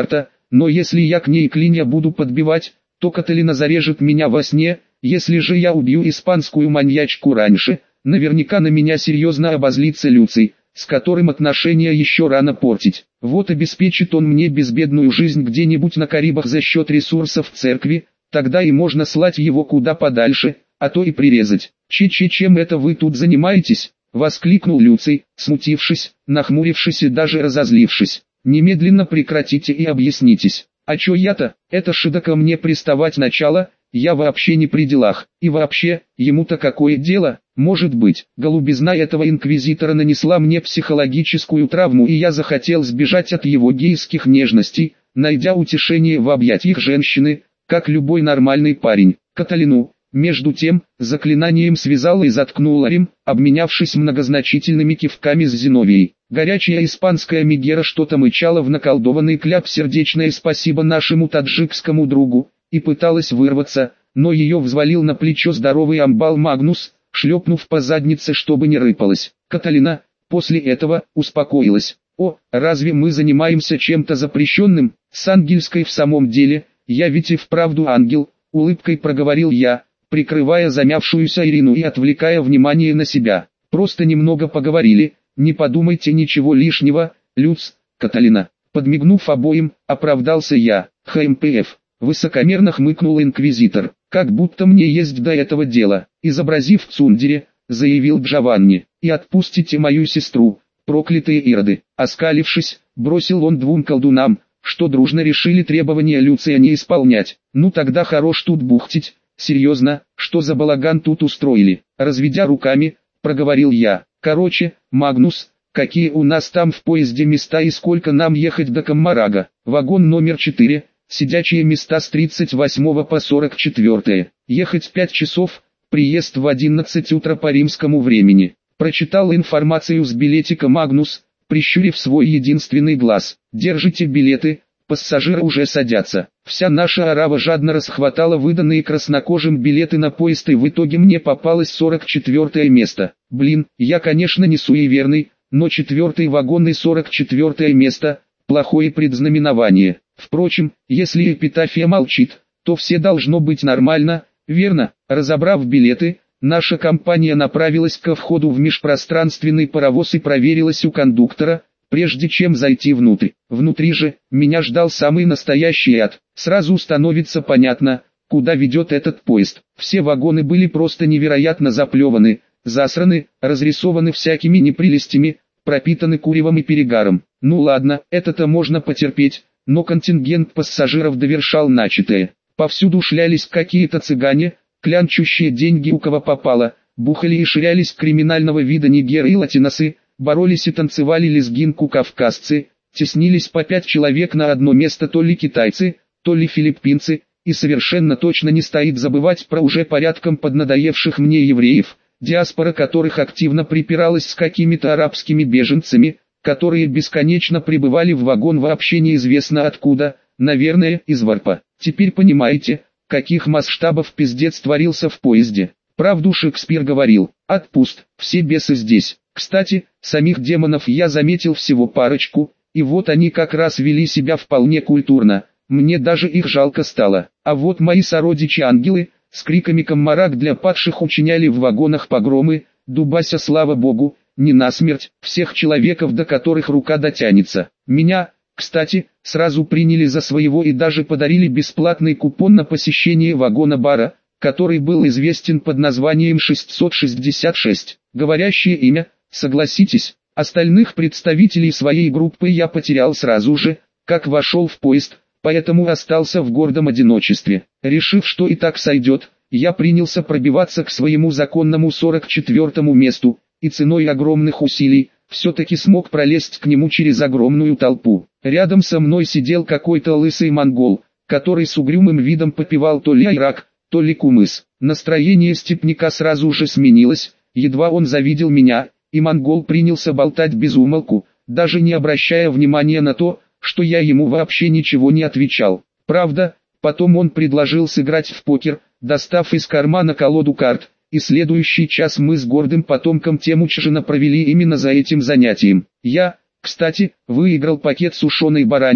но если я к ней клинья буду подбивать, то Каталина зарежет меня во сне, если же я убью испанскую маньячку раньше, наверняка на меня серьезно обозлится Люций, с которым отношения еще рано портить. Вот обеспечит он мне безбедную жизнь где-нибудь на Карибах за счет ресурсов церкви, тогда и можно слать его куда подальше, а то и прирезать. «Че-че, чем это вы тут занимаетесь?» — воскликнул Люций, смутившись, нахмурившись и даже разозлившись. «Немедленно прекратите и объяснитесь. А чё я-то, это шида ко мне приставать начало, я вообще не при делах, и вообще, ему-то какое дело, может быть, голубизна этого инквизитора нанесла мне психологическую травму и я захотел сбежать от его гейских нежностей, найдя утешение в объятиях женщины, как любой нормальный парень. Каталину, между тем, заклинанием связала и заткнула Рим, обменявшись многозначительными кивками с Зиновией. Горячая испанская мегера что-то мычала в наколдованный кляп сердечное спасибо нашему таджикскому другу, и пыталась вырваться, но ее взвалил на плечо здоровый амбал Магнус, шлепнув по заднице, чтобы не рыпалась. Каталина, после этого, успокоилась. «О, разве мы занимаемся чем-то запрещенным, с ангельской в самом деле, я ведь и вправду ангел», — улыбкой проговорил я, прикрывая замявшуюся Ирину и отвлекая внимание на себя. «Просто немного поговорили, не подумайте ничего лишнего, Люц, Каталина». Подмигнув обоим, оправдался я. «ХМПФ». Высокомерно хмыкнул инквизитор, как будто мне есть до этого дело. Изобразив цундере, заявил Джованни, и отпустите мою сестру, проклятые ироды. Оскалившись, бросил он двум колдунам, что дружно решили требования Люция не исполнять. Ну тогда хорош тут бухтить, серьезно, что за балаган тут устроили. Разведя руками, проговорил я. Короче, Магнус, какие у нас там в поезде места и сколько нам ехать до Каммарага? Вагон номер четыре. Сидячие места с тридцать восьмого по сорок четвёртое. Ехать пять часов, приезд в одиннадцать утра по римскому времени. Прочитал информацию с билетика Магнус, прищурив свой единственный глаз. Держите билеты, пассажиры уже садятся. Вся наша орава жадно расхватала выданные краснокожим билеты на поезд и в итоге мне попалось сорок четвёртое место. Блин, я конечно не суеверный, но четвертый вагон и сорок четвёртое место – плохое предзнаменование. Впрочем, если эпитафия молчит, то все должно быть нормально, верно? Разобрав билеты, наша компания направилась ко входу в межпространственный паровоз и проверилась у кондуктора, прежде чем зайти внутрь. Внутри же, меня ждал самый настоящий ад. Сразу становится понятно, куда ведет этот поезд. Все вагоны были просто невероятно заплеваны, засраны, разрисованы всякими непрелестями, пропитаны куревом и перегаром. Ну ладно, это-то можно потерпеть. Но контингент пассажиров довершал начатое. Повсюду шлялись какие-то цыгане, клянчущие деньги у кого попало, бухали и ширялись криминального вида нигеры и латиносы, боролись и танцевали лезгинку кавказцы, теснились по пять человек на одно место то ли китайцы, то ли филиппинцы, и совершенно точно не стоит забывать про уже порядком поднадоевших мне евреев, диаспора которых активно припиралась с какими-то арабскими беженцами, которые бесконечно прибывали в вагон вообще неизвестно откуда, наверное, из Варпа. Теперь понимаете, каких масштабов пиздец творился в поезде. Правду Шекспир говорил, отпуст, все бесы здесь. Кстати, самих демонов я заметил всего парочку, и вот они как раз вели себя вполне культурно, мне даже их жалко стало. А вот мои сородичи-ангелы, с криками «Каммараг для падших» учиняли в вагонах погромы, дубася слава богу, не насмерть, всех человеков, до которых рука дотянется. Меня, кстати, сразу приняли за своего и даже подарили бесплатный купон на посещение вагона-бара, который был известен под названием шестьсот шестьдесят шесть. Говорящее имя, согласитесь, остальных представителей своей группы я потерял сразу же, как вошел в поезд, поэтому остался в гордом одиночестве. Решив, что и так сойдет, я принялся пробиваться к своему законному сорок четвёртому месту, и ценой огромных усилий, все-таки смог пролезть к нему через огромную толпу. Рядом со мной сидел какой-то лысый монгол, который с угрюмым видом попивал то ли айрак, то ли кумыс. Настроение степняка сразу же сменилось, едва он завидел меня, и монгол принялся болтать без умолку, даже не обращая внимания на то, что я ему вообще ничего не отвечал. Правда, потом он предложил сыграть в покер, достав из кармана колоду карт, и следующий час мы с гордым потомком Темучжина провели именно за этим занятием. Я, кстати, выиграл пакет сушеной баранины,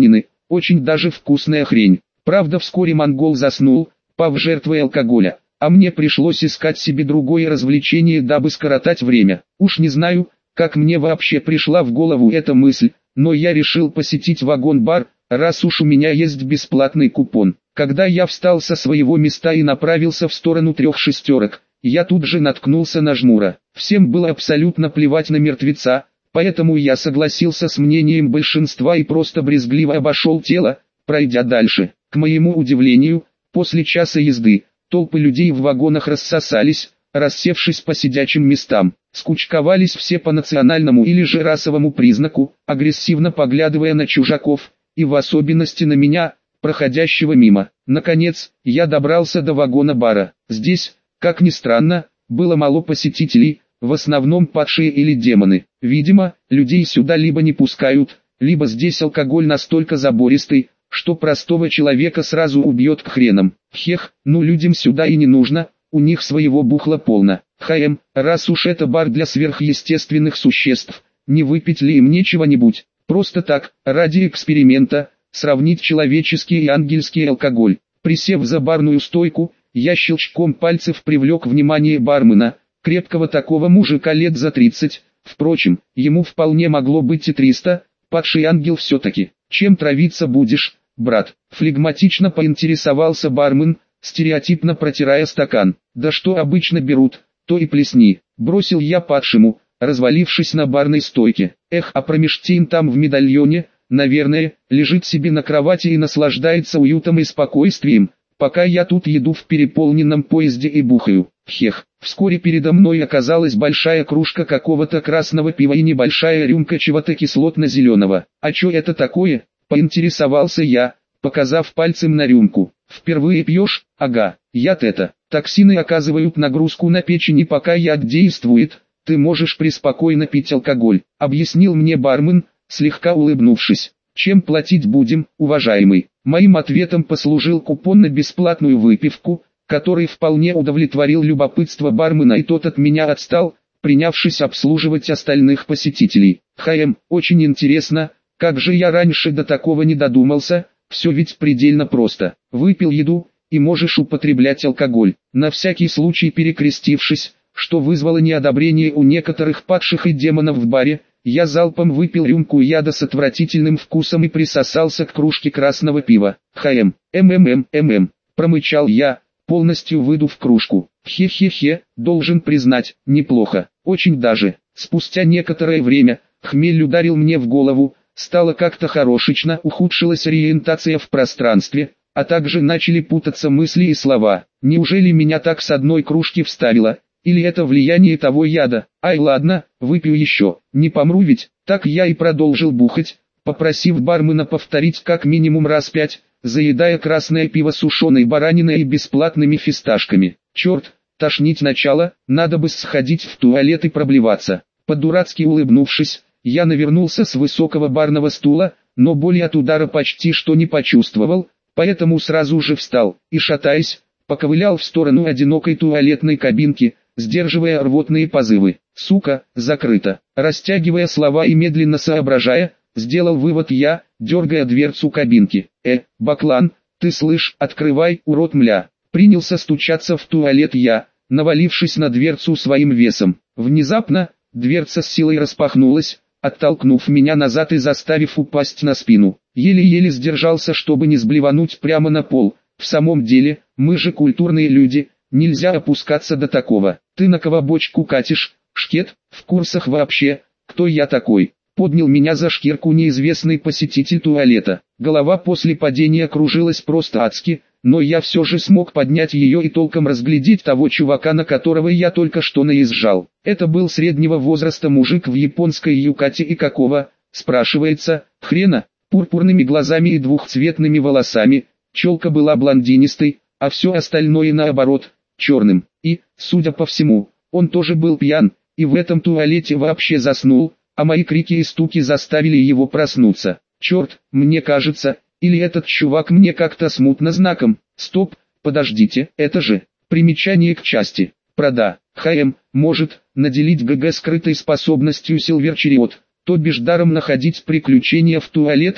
очень даже вкусная хрень. Правда, вскоре монгол заснул, пав жертвой алкоголя, а мне пришлось искать себе другое развлечение, дабы скоротать время. Уж не знаю, как мне вообще пришла в голову эта мысль, но я решил посетить вагон-бар, раз уж у меня есть бесплатный купон. Когда я встал со своего места и направился в сторону трех шестерок, я тут же наткнулся на Жмура. Всем было абсолютно плевать на мертвеца, поэтому я согласился с мнением большинства и просто брезгливо обошел тело, пройдя дальше. К моему удивлению, после часа езды, толпы людей в вагонах рассосались, рассевшись по сидячим местам. Скучковались все по национальному или же расовому признаку, агрессивно поглядывая на чужаков, и в особенности на меня, проходящего мимо. Наконец, я добрался до вагона-бара. Здесь, как ни странно, было мало посетителей, в основном падшие или демоны. Видимо, людей сюда либо не пускают, либо здесь алкоголь настолько забористый, что простого человека сразу убьет к хренам. Хех, ну людям сюда и не нужно, у них своего бухла полно. Хм, раз уж это бар для сверхъестественных существ, не выпить ли им чего-нибудь? Просто так, ради эксперимента, сравнить человеческий и ангельский алкоголь. Присев за барную стойку, я щелчком пальцев привлек внимание бармена, крепкого такого мужика лет за тридцать, впрочем, ему вполне могло быть и триста, падший ангел все-таки. Чем травиться будешь, брат? Флегматично поинтересовался бармен, стереотипно протирая стакан. Да что обычно берут, то и плесни, бросил я падшему, развалившись на барной стойке. Эх, а Промештейн там в медальоне, наверное, лежит себе на кровати и наслаждается уютом и спокойствием, пока я тут еду в переполненном поезде и бухаю. Хех, вскоре передо мной оказалась большая кружка какого-то красного пива и небольшая рюмка чего-то кислотно-зеленого. А чё это такое? Поинтересовался я, показав пальцем на рюмку. Впервые пьешь? Ага, яд это. Токсины оказывают нагрузку на печень, и пока яд действует, ты можешь преспокойно пить алкоголь, объяснил мне бармен, слегка улыбнувшись. Чем платить будем, уважаемый? Моим ответом послужил купон на бесплатную выпивку, который вполне удовлетворил любопытство бармена, и тот от меня отстал, принявшись обслуживать остальных посетителей. Хм, очень интересно, как же я раньше до такого не додумался, все ведь предельно просто. Выпил еду, и можешь употреблять алкоголь. На всякий случай перекрестившись, что вызвало неодобрение у некоторых падших и демонов в баре, я залпом выпил рюмку яда с отвратительным вкусом и присосался к кружке красного пива. Хм, ммм, ммм, промычал я, полностью выдув кружку. Хе-хе-хе, должен признать, неплохо, очень даже. Спустя некоторое время, хмель ударил мне в голову, стало как-то хорошечно, ухудшилась ориентация в пространстве, а также начали путаться мысли и слова. Неужели меня так с одной кружки вставило? Или это влияние того яда? Ай ладно, выпью еще, не помру ведь. Так я и продолжил бухать, попросив бармена повторить как минимум раз пять, заедая красное пиво сушеной бараниной и бесплатными фисташками. Черт, тошнить начало, надо бы сходить в туалет и проблеваться. По-дурацки улыбнувшись, я навернулся с высокого барного стула, но боли от удара почти что не почувствовал, поэтому сразу же встал и, шатаясь, поковылял в сторону одинокой туалетной кабинки, сдерживая рвотные позывы. Сука, закрыто. Растягивая слова и медленно соображая, сделал вывод я, дергая дверцу кабинки. Э, баклан, ты слышь, открывай, урод мля. Принялся стучаться в туалет я, навалившись на дверцу своим весом. Внезапно, дверца с силой распахнулась, оттолкнув меня назад и заставив упасть на спину. Еле-еле сдержался, чтобы не сблевануть прямо на пол. В самом деле, мы же культурные люди, нельзя опускаться до такого. Ты на кого бочку катишь, шкет, в курсах вообще, кто я такой? Поднял меня за шкирку неизвестный посетитель туалета. Голова после падения кружилась просто адски, но я все же смог поднять ее и толком разглядеть того чувака, на которого я только что наезжал. Это был среднего возраста мужик в японской юкате, и какого, спрашивается, хрена, пурпурными глазами и двухцветными волосами, челка была блондинистой, а все остальное наоборот, черным. И, судя по всему, он тоже был пьян, и в этом туалете вообще заснул, а мои крики и стуки заставили его проснуться. Черт, мне кажется, или этот чувак мне как-то смутно знаком. Стоп, подождите, это же примечание к части. Прода, ХМ, может наделить ГГ скрытой способностью Силверчериот, то бишь даром находить приключения в туалетах,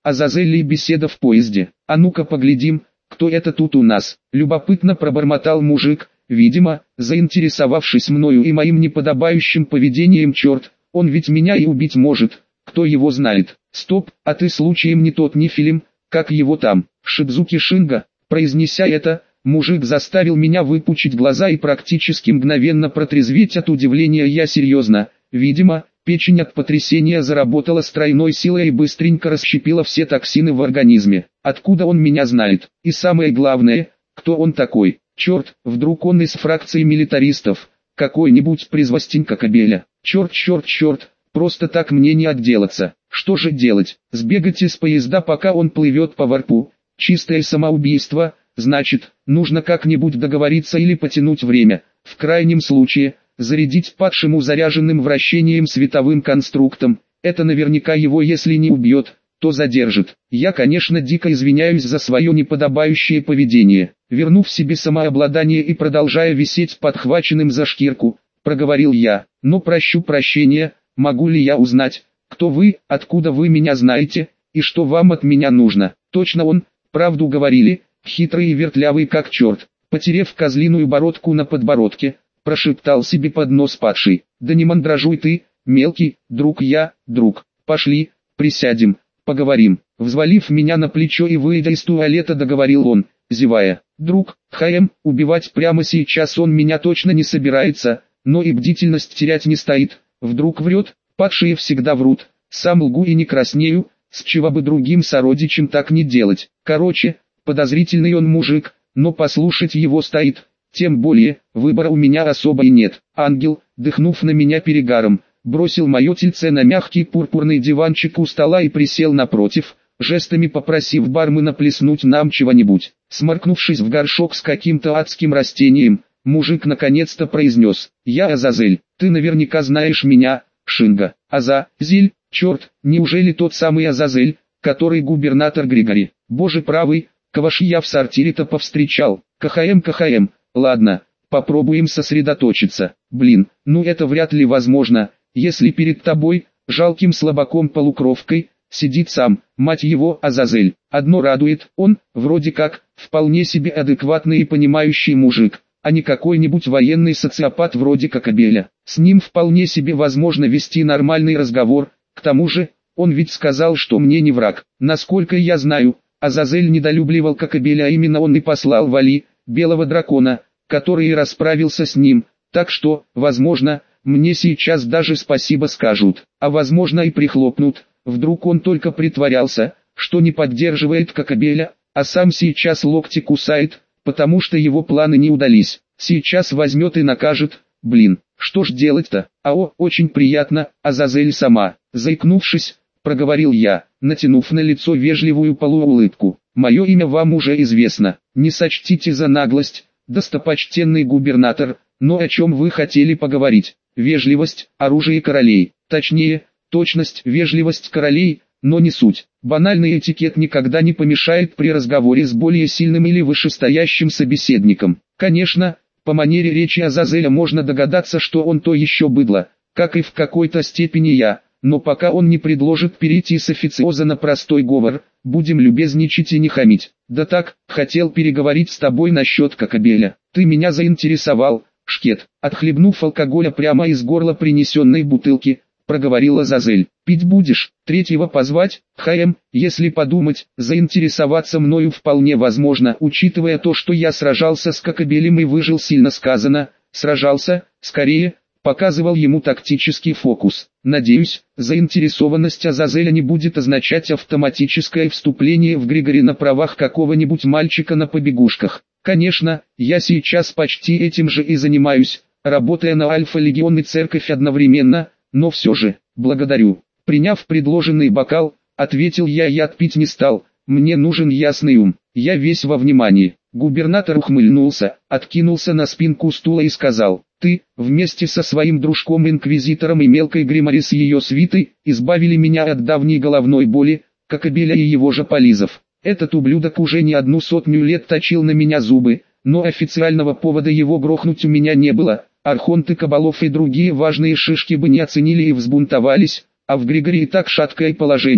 Азазель и беседа в поезде. А ну-ка поглядим, кто это тут у нас. Любопытно пробормотал мужик, видимо, заинтересовавшись мною и моим неподобающим поведением. Черт, он ведь меня и убить может, кто его знает. Стоп, а ты случаем не тот Нефилим, как его там, Шидзуки Шинга? Произнеся это, мужик заставил меня выпучить глаза и практически мгновенно протрезветь от удивления. Я серьезно, видимо, печень от потрясения заработала с тройной силой и быстренько расщепила все токсины в организме. Откуда он меня знает? И самое главное, кто он такой? Черт, вдруг он из фракции милитаристов, какой-нибудь призвастенька Кобеля. Черт, черт, черт, просто так мне не отделаться. Что же делать? Сбегать из поезда, пока он плывет по варпу? Чистое самоубийство. Значит, нужно как-нибудь договориться или потянуть время. В крайнем случае, зарядить падшему заряженным вращением световым конструктом. Это наверняка его, если не убьет, то задержит. Я, конечно, дико извиняюсь за свое неподобающее поведение. Вернув себе самообладание и продолжая висеть подхваченным за шкирку, проговорил я. Но прощу прощения, могу ли я узнать, кто вы, откуда вы меня знаете, и что вам от меня нужно? Точно он, правду говорили, хитрый и вертлявый как черт. Потерев козлиную бородку на подбородке, прошептал себе под нос падший. Да не мандражуй ты, мелкий, друг я, друг. Пошли, присядем, поговорим. Взвалив меня на плечо и выйдя из туалета, договорил он, зевая. Друг, ХМ, убивать прямо сейчас он меня точно не собирается, но и бдительность терять не стоит. Вдруг врет, падшие всегда врут. Сам лгу и не краснею, с чего бы другим сородичам так не делать. Короче, подозрительный он мужик, но послушать его стоит. Тем более, выбора у меня особо и нет. Ангел, дыхнув на меня перегаром, бросил мое тельце на мягкий пурпурный диванчик у стола и присел напротив, жестами попросив бармена плеснуть нам чего-нибудь. Сморкнувшись в горшок с каким-то адским растением, мужик наконец-то произнес: «Я Азазель, ты наверняка знаешь меня, Шинга». Азазель, черт, неужели тот самый Азазель, который губернатор Григори? Боже правый, кого ж я в сортире-то повстречал? КХМ, КХМ, ладно, попробуем сосредоточиться. Блин, ну это вряд ли возможно, если перед тобой, жалким слабаком-полукровкой, сидит сам, мать его, Азазель. Одно радует, он, вроде как, вполне себе адекватный и понимающий мужик, а не какой-нибудь военный социопат вроде Кокобеля. С ним вполне себе возможно вести нормальный разговор, к тому же, он ведь сказал, что мне не враг. Насколько я знаю, Азазель недолюбливал Кокобеля, а именно он и послал Вали, белого дракона, который и расправился с ним, так что, возможно, мне сейчас даже спасибо скажут, а возможно и прихлопнут. Вдруг он только притворялся, что не поддерживает Кокобеля, а сам сейчас локти кусает, потому что его планы не удались. Сейчас возьмет и накажет. Блин, что ж делать-то? Ао, очень приятно, Азазель сама. Заикнувшись, проговорил я, натянув на лицо вежливую полуулыбку. Мое имя вам уже известно, не сочтите за наглость, достопочтенный губернатор, но о чем вы хотели поговорить? Вежливость, оружие королей, точнее, точность, вежливость королей, но не суть. Банальный этикет никогда не помешает при разговоре с более сильным или вышестоящим собеседником. Конечно, по манере речи Азазеля можно догадаться, что он то еще быдло, как и в какой-то степени я, но пока он не предложит перейти с официоза на простой говор, будем любезничать и не хамить. Да так, хотел переговорить с тобой насчет Кокобеля. Ты меня заинтересовал, шкет. Отхлебнув алкоголя прямо из горла принесенной бутылки, проговорила Азазель. Пить будешь? Третьего позвать? ХМ, если подумать, заинтересоваться мною вполне возможно, учитывая то, что я сражался с Кокобелем и выжил, сильно сказано. Сражался, скорее, показывал ему тактический фокус. Надеюсь, заинтересованность Азазеля не будет означать автоматическое вступление в Григори на правах какого-нибудь мальчика на побегушках. Конечно, я сейчас почти этим же и занимаюсь, работая на Альфа-Легион и Церковь одновременно, но все же, благодарю. Приняв предложенный бокал, ответил я, я отпить не стал, мне нужен ясный ум, я весь во внимании. Губернатор ухмыльнулся, откинулся на спинку стула и сказал: ты, вместе со своим дружком-инквизитором и мелкой Гримори с ее свитой, избавили меня от давней головной боли, Кокобеля и его же полизов. Этот ублюдок уже не одну сотню лет точил на меня зубы, но официального повода его грохнуть у меня не было. Архонты Кабалов и другие важные шишки бы не оценили и взбунтовались, а в Григори и так шаткое положение,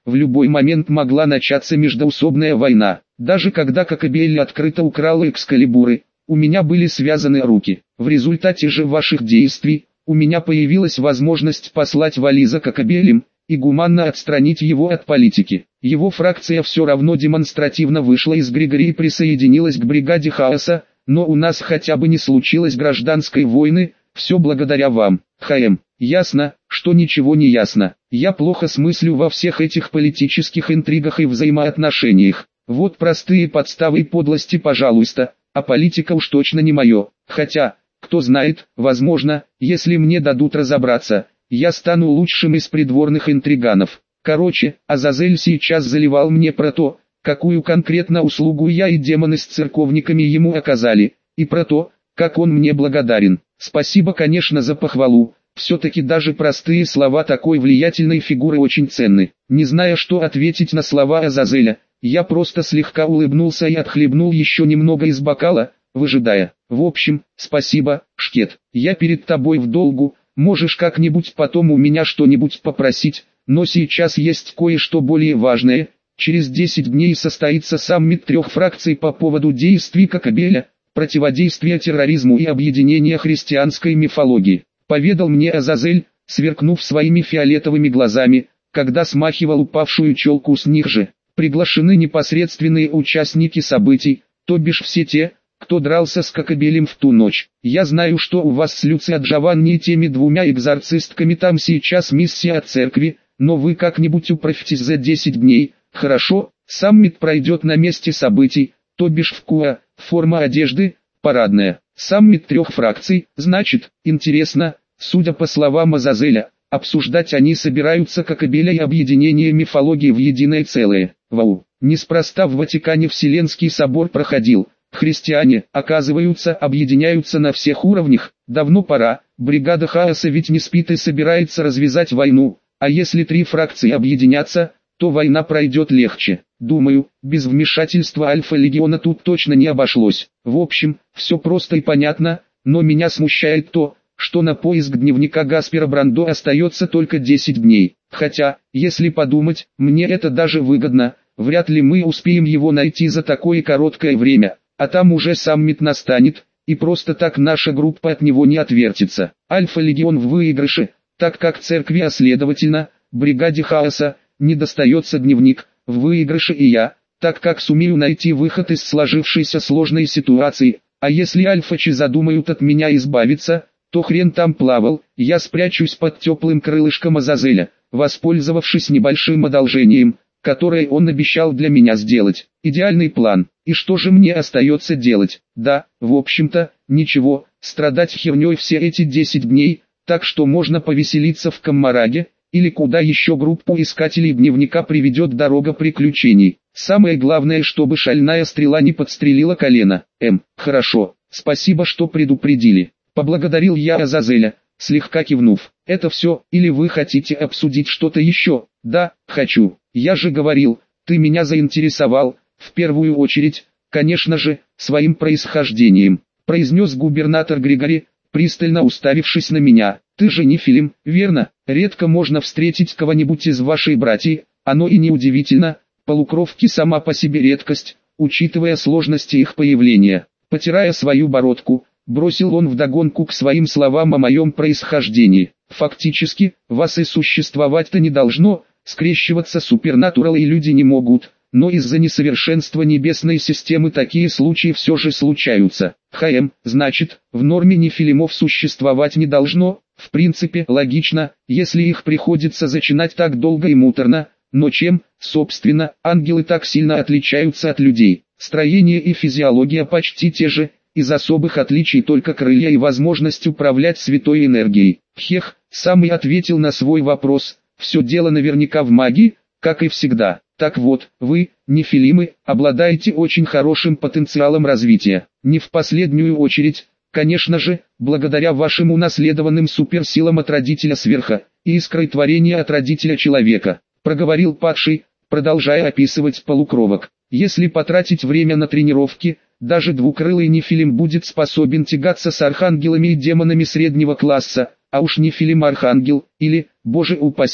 в любой момент могла начаться междоусобная война. Даже когда Кокабель открыто украла Экскалибуры, у меня были связаны руки. В результате же ваших действий, у меня появилась возможность послать Вали за Кокабелем и гуманно отстранить его от политики. Его фракция все равно демонстративно вышла из Григории и присоединилась к бригаде Хаоса, но у нас хотя бы не случилось гражданской войны, все благодаря вам. ХМ. Ясно, что ничего не ясно. Я плохо смыслю во всех этих политических интригах и взаимоотношениях. Вот простые подставы и подлости, пожалуйста, а политика уж точно не мое. Хотя, кто знает, возможно, если мне дадут разобраться, я стану лучшим из придворных интриганов. Короче, Азазель сейчас заливал мне про то, какую конкретно услугу я и демоны с церковниками ему оказали, и про то, как он мне благодарен. Спасибо, конечно, за похвалу. Все-таки даже простые слова такой влиятельной фигуры очень ценны. Не зная, что ответить на слова Азазеля, я просто слегка улыбнулся и отхлебнул еще немного из бокала, выжидая. В общем, спасибо, Шкет. Я перед тобой в долгу, можешь как-нибудь потом у меня что-нибудь попросить, но сейчас есть кое-что более важное. Через десять дней состоится саммит трех фракций по поводу действий Кокабеля, противодействия терроризму и объединения христианской мифологии. Поведал мне Азазель, сверкнув своими фиолетовыми глазами, когда смахивал упавшую челку с них же. Приглашены непосредственные участники событий, то бишь все те, кто дрался с Кокабелем в ту ночь. Я знаю, что у вас с Люцио Джованни и теми двумя экзорцистками там сейчас миссия от церкви, но вы как-нибудь управьтесь за десять дней, хорошо? Саммит пройдет на месте событий, то бишь в Куа, форма одежды, парадная. Саммит трех фракций, значит, интересно, судя по словам Азазеля, обсуждать они собираются Кокабеля и объединение мифологии в единое целое. Вау, неспроста в Ватикане Вселенский собор проходил. Христиане, оказываются, объединяются на всех уровнях. Давно пора, бригада Хаоса ведь не спит и собирается развязать войну. А если три фракции объединятся, то война пройдет легче. Думаю, без вмешательства Альфа-легиона тут точно не обошлось. В общем, все просто и понятно, но меня смущает то, что на поиск дневника Гаспера Брандо остается только десять дней. Хотя, если подумать, мне это даже выгодно, вряд ли мы успеем его найти за такое короткое время, а там уже саммит настанет, и просто так наша группа от него не отвертится. Альфа-легион в выигрыше, так как церкви, а следовательно, бригаде Хаоса, не достается дневник, в выигрыше и я, так как сумею найти выход из сложившейся сложной ситуации, а если альфачи задумают от меня избавиться, то хрен там плавал, я спрячусь под теплым крылышком Азазеля, воспользовавшись небольшим одолжением, которое он обещал для меня сделать. Идеальный план. И что же мне остается делать? Да, в общем-то, ничего, страдать херней все эти десять дней, так что можно повеселиться в Каммараге, или куда еще группу искателей дневника приведет дорога приключений. Самое главное, чтобы шальная стрела не подстрелила колено. М, хорошо, спасибо, что предупредили. Поблагодарил я Азазеля, слегка кивнув. Это все, или вы хотите обсудить что-то еще? Да, хочу. Я же говорил, ты меня заинтересовал, в первую очередь, конечно же, своим происхождением, произнес губернатор Григори, пристально уставившись на меня. Ты же не Филим, верно? Редко можно встретить кого-нибудь из вашей братьи, оно и не удивительно, полукровки сама по себе редкость, учитывая сложности их появления. Потирая свою бородку, бросил он вдогонку к своим словам о моем происхождении. Фактически, вас и существовать-то не должно, скрещиваться супернатуралы и люди не могут, но из-за несовершенства небесной системы такие случаи все же случаются. ХМ, значит, в норме нефилимов существовать не должно, в принципе, логично, если их приходится зачинать так долго и муторно, но чем, собственно, ангелы так сильно отличаются от людей? Строение и физиология почти те же, из особых отличий только крылья и возможность управлять святой энергией. Хех, сам и ответил на свой вопрос, все дело наверняка в магии, как и всегда. Так вот, вы, нефилимы, обладаете очень хорошим потенциалом развития. Не в последнюю очередь, конечно же, благодаря вашим унаследованным суперсилам от родителя сверха, и искрой творения от родителя человека, проговорил падший, продолжая описывать полукровок. Если потратить время на тренировки, даже двукрылый нефилим будет способен тягаться с архангелами и демонами среднего класса, а уж нефилим-архангел, или, боже упаси,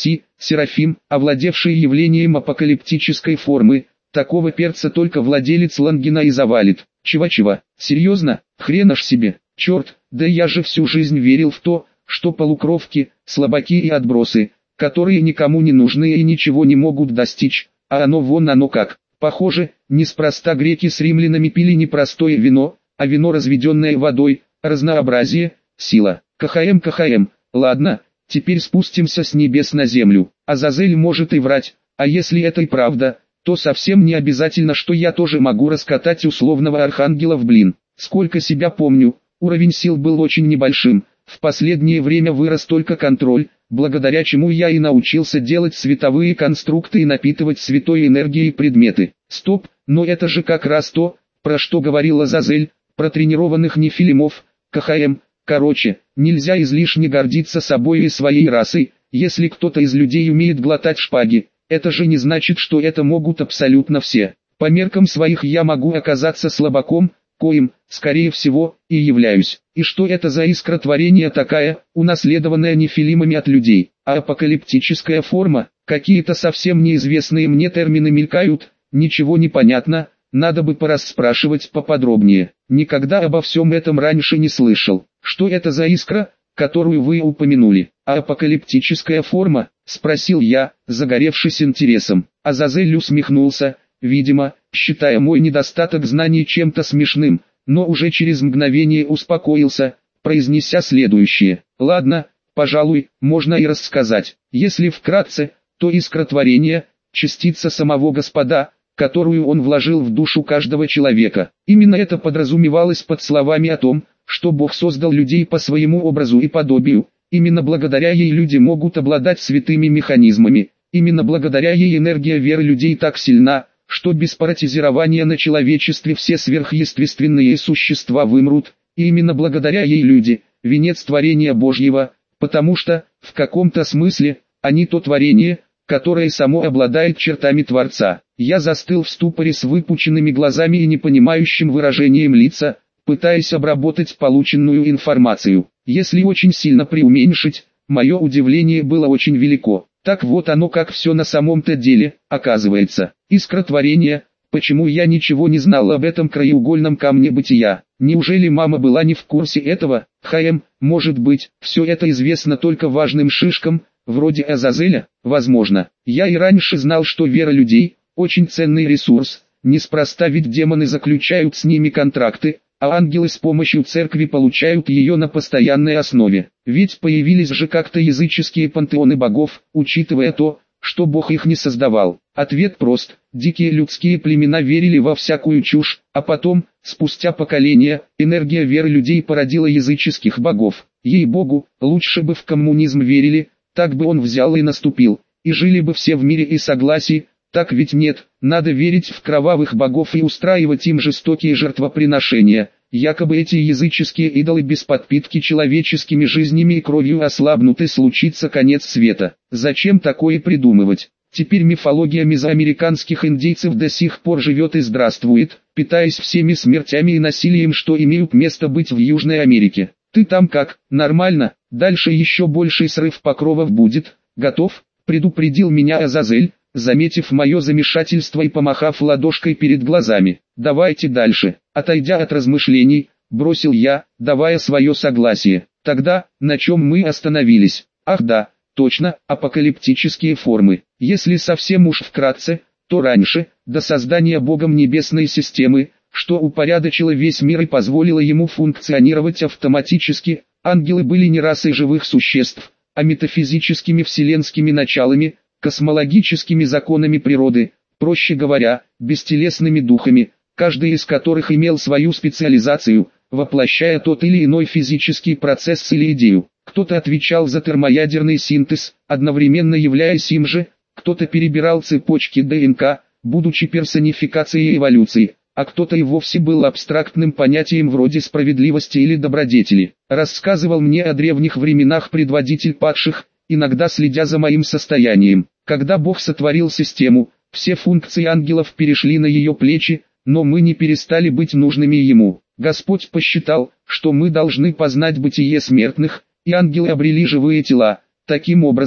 Серафим, овладевший явлением апокалиптической формы, такого перца только владелец Лангина и завалит. Чего-чего? Серьезно? Хрена ж себе. Черт, да я же всю жизнь верил в то, что полукровки, слабаки и отбросы, которые никому не нужны и ничего не могут достичь, а оно вон оно как. Похоже, неспроста греки с римлянами пили не простое вино, а вино, разведенное водой, разнообразие, сила. КХМ, КХМ, ладно, теперь спустимся с небес на землю. Азазель может и врать, а если это и правда, то совсем не обязательно, что я тоже могу раскатать условного архангела в блин. Сколько себя помню, уровень сил был очень небольшим, в последнее время вырос только контроль, благодаря чему я и научился делать световые конструкты и напитывать святой энергией предметы. Стоп, но это же как раз то, про что говорила Азазель, про тренированных нефилимов, КХМ. Короче, нельзя излишне гордиться собой и своей расой, если кто-то из людей умеет глотать шпаги, это же не значит, что это могут абсолютно все. По меркам своих я могу оказаться слабаком, коим, скорее всего, и являюсь. И что это за искра творения такая, унаследованная нефилимами от людей? А апокалиптическая форма, какие-то совсем неизвестные мне термины мелькают, ничего не понятно, надо бы порасспрашивать поподробнее. Никогда обо всем этом раньше не слышал. Что это за искра, которую вы упомянули? А апокалиптическая форма? Спросил я, загоревшись интересом. Азазель усмехнулся, видимо, считая мой недостаток знаний чем-то смешным, но уже через мгновение успокоился, произнеся следующее. Ладно, пожалуй, можно и рассказать. Если вкратце, то искра творения, частица самого Господа, которую он вложил в душу каждого человека. Именно это подразумевалось под словами о том, что Бог создал людей по своему образу и подобию. Именно благодаря ей люди могут обладать святыми механизмами. Именно благодаря ей энергия веры людей так сильна, что без паразитирования на человечестве все сверхъестественные существа вымрут. И именно благодаря ей люди – венец творения Божьего, потому что, в каком-то смысле, они то творение, которое само обладает чертами Творца. Я застыл в ступоре с выпученными глазами и непонимающим выражением лица, пытаясь обработать полученную информацию. Если очень сильно преуменьшить, мое удивление было очень велико. Так вот оно как все на самом-то деле, оказывается. Искра творения, почему я ничего не знал об этом краеугольном камне бытия? Неужели мама была не в курсе этого? ХМ, может быть, все это известно только важным шишкам, вроде Азазеля? Возможно. Я и раньше знал, что вера людей – очень ценный ресурс, неспроста ведь демоны заключают с ними контракты, а ангелы с помощью церкви получают ее на постоянной основе. Ведь появились же как-то языческие пантеоны богов, учитывая то, что Бог их не создавал. Ответ прост: дикие людские племена верили во всякую чушь, а потом, спустя поколения, энергия веры людей породила языческих богов. Ей-богу, лучше бы в коммунизм верили, так бы он взял и наступил, и жили бы все в мире и согласии. Так ведь нет, надо верить в кровавых богов и устраивать им жестокие жертвоприношения. Якобы эти языческие идолы без подпитки человеческими жизнями и кровью ослабнут и случится конец света. Зачем такое придумывать? Теперь мифология мезоамериканских индейцев до сих пор живет и здравствует, питаясь всеми смертями и насилием, что имеют место быть в Южной Америке. Ты там как? Нормально? Дальше еще больший срыв покровов будет. Готов? Предупредил меня Азазель, заметив мое замешательство и помахав ладошкой перед глазами. Давайте дальше. Отойдя от размышлений, бросил я, давая свое согласие. Тогда, на чем мы остановились? Ах да, точно, апокалиптические формы. Если совсем уж вкратце, то раньше, до создания Богом небесной системы, что упорядочило весь мир и позволило ему функционировать автоматически, ангелы были не расой живых существ, а метафизическими вселенскими началами, космологическими законами природы, проще говоря, бестелесными духами, каждый из которых имел свою специализацию, воплощая тот или иной физический процесс или идею. Кто-то отвечал за термоядерный синтез, одновременно являясь им же, кто-то перебирал цепочки ДНК, будучи персонификацией эволюции, а кто-то и вовсе был абстрактным понятием вроде справедливости или добродетели. Рассказывал мне о древних временах предводитель падших, иногда следя за моим состоянием. Когда Бог сотворил систему, все функции ангелов перешли на ее плечи, но мы не перестали быть нужными ему. Господь посчитал, что мы должны познать бытие смертных, и ангелы обрели живые тела. Таким образом,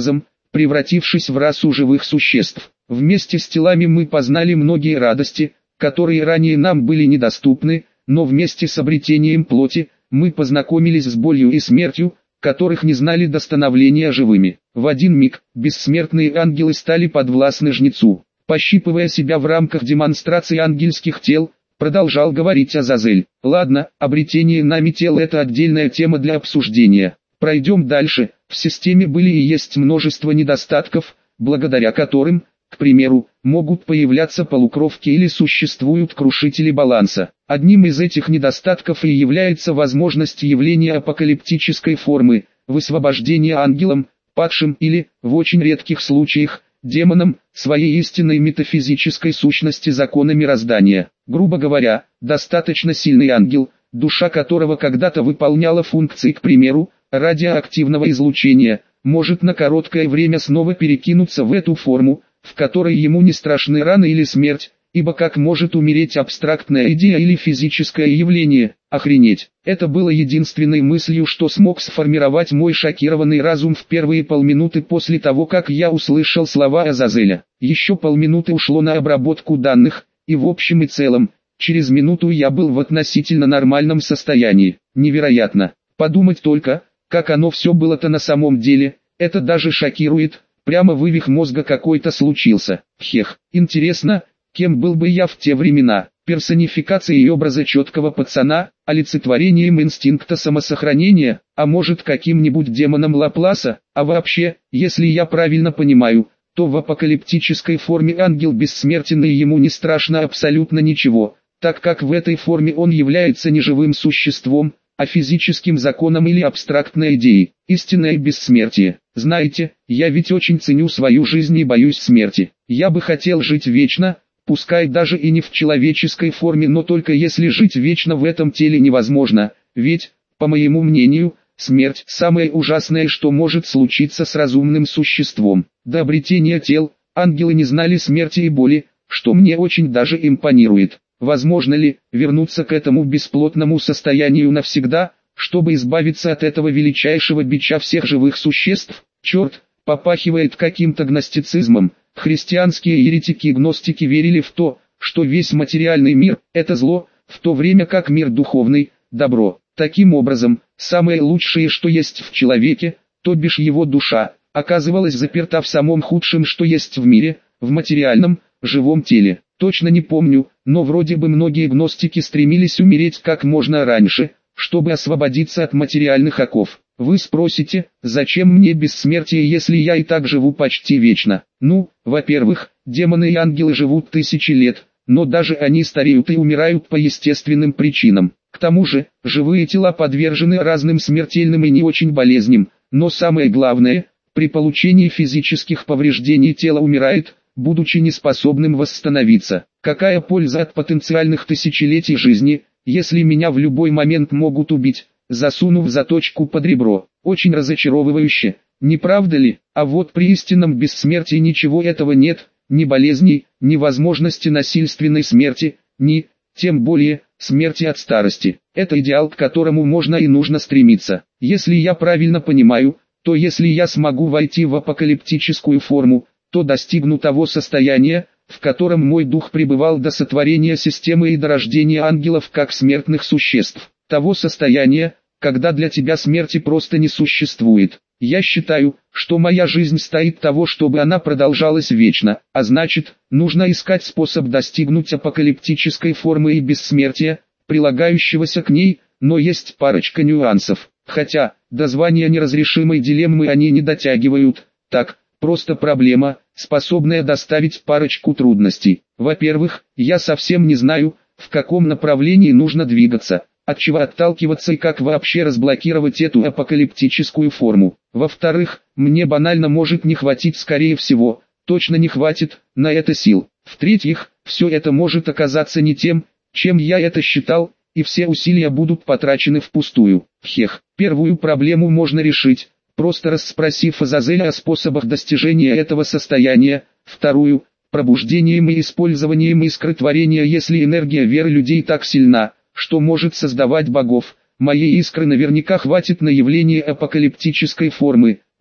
превратившись в расу живых существ. Вместе с телами мы познали многие радости, которые ранее нам были недоступны, но вместе с обретением плоти, мы познакомились с болью и смертью, которых не знали до становления живыми. В один миг, бессмертные ангелы стали подвластны жнецу. Пощипывая себя в рамках демонстрации ангельских тел, продолжал говорить Азазель. Ладно, обретение нами тел — это отдельная тема для обсуждения. Пройдем дальше. В системе были и есть множество недостатков, благодаря которым, к примеру, могут появляться полукровки или существуют крушители баланса. Одним из этих недостатков и является возможность явления апокалиптической формы, высвобождения ангелом, падшим или, в очень редких случаях, демоном, своей истинной метафизической сущности закона мироздания. Грубо говоря, достаточно сильный ангел, душа которого когда-то выполняла функции, к примеру, радиоактивного излучения, может на короткое время снова перекинуться в эту форму, в которой ему не страшны раны или смерть, ибо как может умереть абстрактная идея или физическое явление, охренеть. Это было единственной мыслью, что смог сформировать мой шокированный разум в первые полминуты после того, как я услышал слова Азазеля. Еще полминуты ушло на обработку данных, и в общем и целом, через минуту я был в относительно нормальном состоянии. Невероятно. Подумать только, как оно все было-то на самом деле, это даже шокирует. Прямо вывих мозга какой-то случился. Хех, интересно, кем был бы я в те времена? Персонификацией образа четкого пацана, олицетворением инстинкта самосохранения, а может каким-нибудь демоном Лапласа? А вообще, если я правильно понимаю, то в апокалиптической форме ангел бессмертен и ему не страшно абсолютно ничего, так как в этой форме он является не живым существом, а физическим законом или абстрактной идеей. Истинное бессмертие. Знаете, я ведь очень ценю свою жизнь и боюсь смерти. Я бы хотел жить вечно, пускай даже и не в человеческой форме, но только если жить вечно в этом теле невозможно, ведь, по моему мнению, смерть – самое ужасное, что может случиться с разумным существом. До обретения тел, ангелы не знали смерти и боли, что мне очень даже импонирует. Возможно ли вернуться к этому бесплотному состоянию навсегда, чтобы избавиться от этого величайшего бича всех живых существ? Черт, попахивает каким-то гностицизмом. Христианские еретики-гностики верили в то, что весь материальный мир – это зло, в то время как мир духовный – добро. Таким образом, самое лучшее, что есть в человеке, то бишь его душа, оказывалась заперта в самом худшем, что есть в мире, в материальном, живом теле. Точно не помню, но вроде бы многие гностики стремились умереть как можно раньше, чтобы освободиться от материальных оков. Вы спросите, зачем мне бессмертие, если я и так живу почти вечно? Ну, во-первых, демоны и ангелы живут тысячи лет, но даже они стареют и умирают по естественным причинам. К тому же, живые тела подвержены разным смертельным и не очень болезням, но самое главное, при получении физических повреждений тело умирает, будучи неспособным восстановиться. Какая польза от потенциальных тысячелетий жизни, если меня в любой момент могут убить, засунув заточку под ребро? Очень разочаровывающе, не правда ли? А вот при истинном бессмертии ничего этого нет, ни болезней, ни возможности насильственной смерти, ни, тем более, смерти от старости. Это идеал, к которому можно и нужно стремиться. Если я правильно понимаю, то если я смогу войти в апокалиптическую форму, то достигну того состояния, в котором мой дух пребывал до сотворения системы и до рождения ангелов как смертных существ. Того состояния, когда для тебя смерти просто не существует. Я считаю, что моя жизнь стоит того, чтобы она продолжалась вечно, а значит, нужно искать способ достигнуть апокалиптической формы и бессмертия, прилагающегося к ней, но есть парочка нюансов. Хотя, до звания неразрешимой дилеммы они не дотягивают, так, просто проблема, способная доставить парочку трудностей. Во-первых, я совсем не знаю, в каком направлении нужно двигаться, от чего отталкиваться и как вообще разблокировать эту апокалиптическую форму. Во-вторых, мне банально может не хватить, скорее всего, точно не хватит, на это сил. В-третьих, все это может оказаться не тем, чем я это считал, и все усилия будут потрачены впустую. Хех, первую проблему можно решить, просто расспросив Азазеля о способах достижения этого состояния. Вторую, пробуждением и использованием искры творения. Если энергия веры людей так сильна, что может создавать богов, моей искры наверняка хватит на явление апокалиптической формы,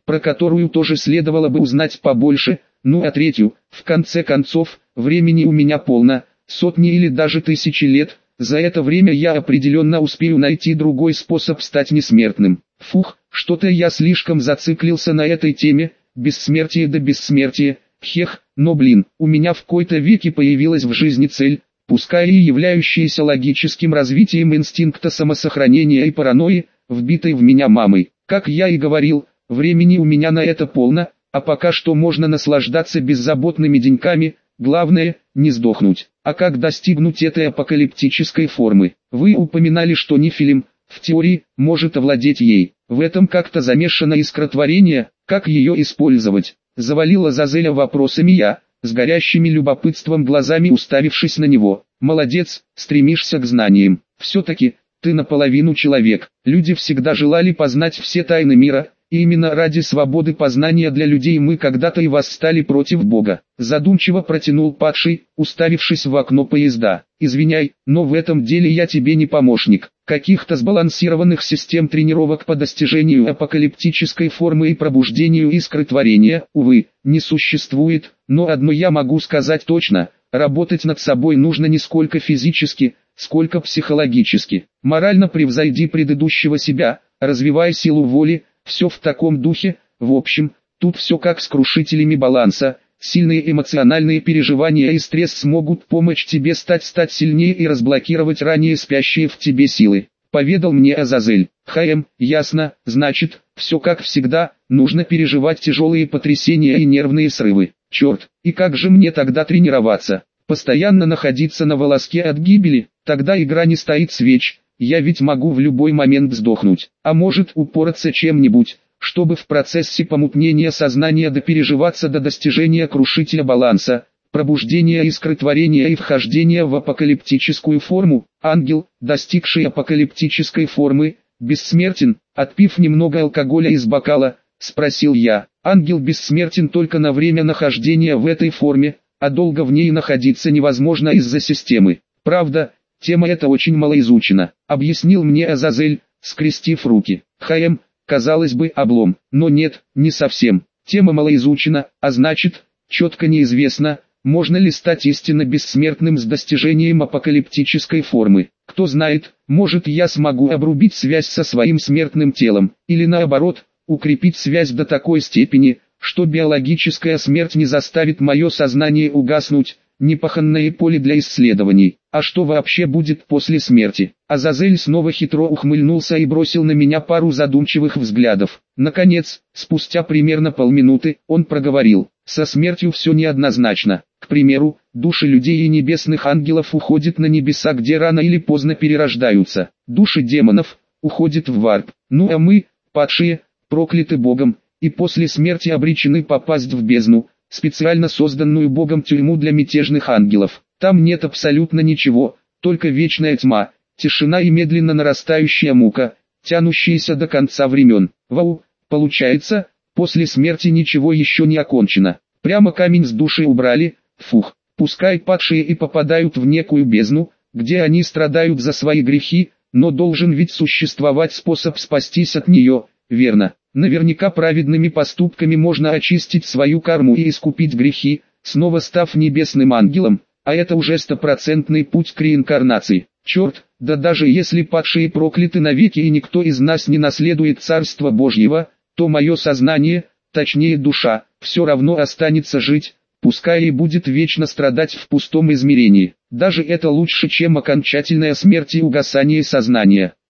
про которую тоже следовало бы узнать побольше, ну а третью, в конце концов, времени у меня полно, сотни или даже тысячи лет, за это время я определенно успею найти другой способ стать несмертным. Фух, что-то я слишком зациклился на этой теме, бессмертие да бессмертие, хех, но блин, у меня в кои-то веки появилась в жизни цель, пускай и являющаяся логическим развитием инстинкта самосохранения и паранойи, вбитой в меня мамой. Как я и говорил, времени у меня на это полно, а пока что можно наслаждаться беззаботными деньками, главное, не сдохнуть. А как достигнуть этой апокалиптической формы? Вы упоминали, что Нефилим, в теории, может овладеть ей. В этом как-то замешано искротворение, как ее использовать? Завалила Азазеля вопросами я, с горящими любопытством глазами уставившись на него. Молодец, стремишься к знаниям. Все-таки, ты наполовину человек. Люди всегда желали познать все тайны мира, и именно ради свободы познания для людей мы когда-то и восстали против Бога. Задумчиво протянул падший, уставившись в окно поезда. Извиняй, но в этом деле я тебе не помощник. Каких-то сбалансированных систем тренировок по достижению апокалиптической формы и пробуждению искры творения, увы, не существует, но одно я могу сказать точно, работать над собой нужно не сколько физически, сколько психологически. Морально превзойди предыдущего себя, развивай силу воли, все в таком духе. В общем, тут все как с крушителями баланса. Сильные эмоциональные переживания и стресс смогут помочь тебе стать стать сильнее и разблокировать ранее спящие в тебе силы. Поведал мне Азазель. Хм, ясно, значит, все как всегда, нужно переживать тяжелые потрясения и нервные срывы. Черт, и как же мне тогда тренироваться? Постоянно находиться на волоске от гибели, тогда игра не стоит свеч, я ведь могу в любой момент сдохнуть, а может упороться чем-нибудь, чтобы в процессе помутнения сознания допереживаться до достижения крушителя баланса, пробуждения искры творения и вхождения в апокалиптическую форму. Ангел, достигший апокалиптической формы, бессмертен. Отпив немного алкоголя из бокала, спросил я. Ангел бессмертен только на время нахождения в этой форме, а долго в ней находиться невозможно из-за системы. Правда, тема эта очень малоизучена, объяснил мне Азазель, скрестив руки. Хм, казалось бы, облом, но нет, не совсем. Тема малоизучена, а значит, четко неизвестно, можно ли стать истинно бессмертным с достижением апокалиптической формы. Кто знает, может я смогу обрубить связь со своим смертным телом, или наоборот, укрепить связь до такой степени, что биологическая смерть не заставит мое сознание угаснуть, непаханное поле для исследований. А что вообще будет после смерти? Азазель снова хитро ухмыльнулся и бросил на меня пару задумчивых взглядов. Наконец, спустя примерно полминуты, он проговорил. Со смертью все неоднозначно. К примеру, души людей и небесных ангелов уходят на небеса, где рано или поздно перерождаются. Души демонов уходят в варп. Ну а мы, падшие, прокляты Богом, и после смерти обречены попасть в бездну, специально созданную Богом тюрьму для мятежных ангелов. Там нет абсолютно ничего, только вечная тьма, тишина и медленно нарастающая мука, тянущаяся до конца времен. Вау, получается, после смерти ничего еще не окончено. Прямо камень с души убрали, фух, пускай падшие и попадают в некую бездну, где они страдают за свои грехи, но должен ведь существовать способ спастись от нее, верно? Наверняка праведными поступками можно очистить свою карму и искупить грехи, снова став небесным ангелом, а это уже стопроцентный путь к реинкарнации. Черт, да даже если падшие прокляты навеки и никто из нас не наследует Царство Божьего, то мое сознание, точнее душа, все равно останется жить, пускай и будет вечно страдать в пустом измерении. Даже это лучше, чем окончательная смерть и угасание сознания.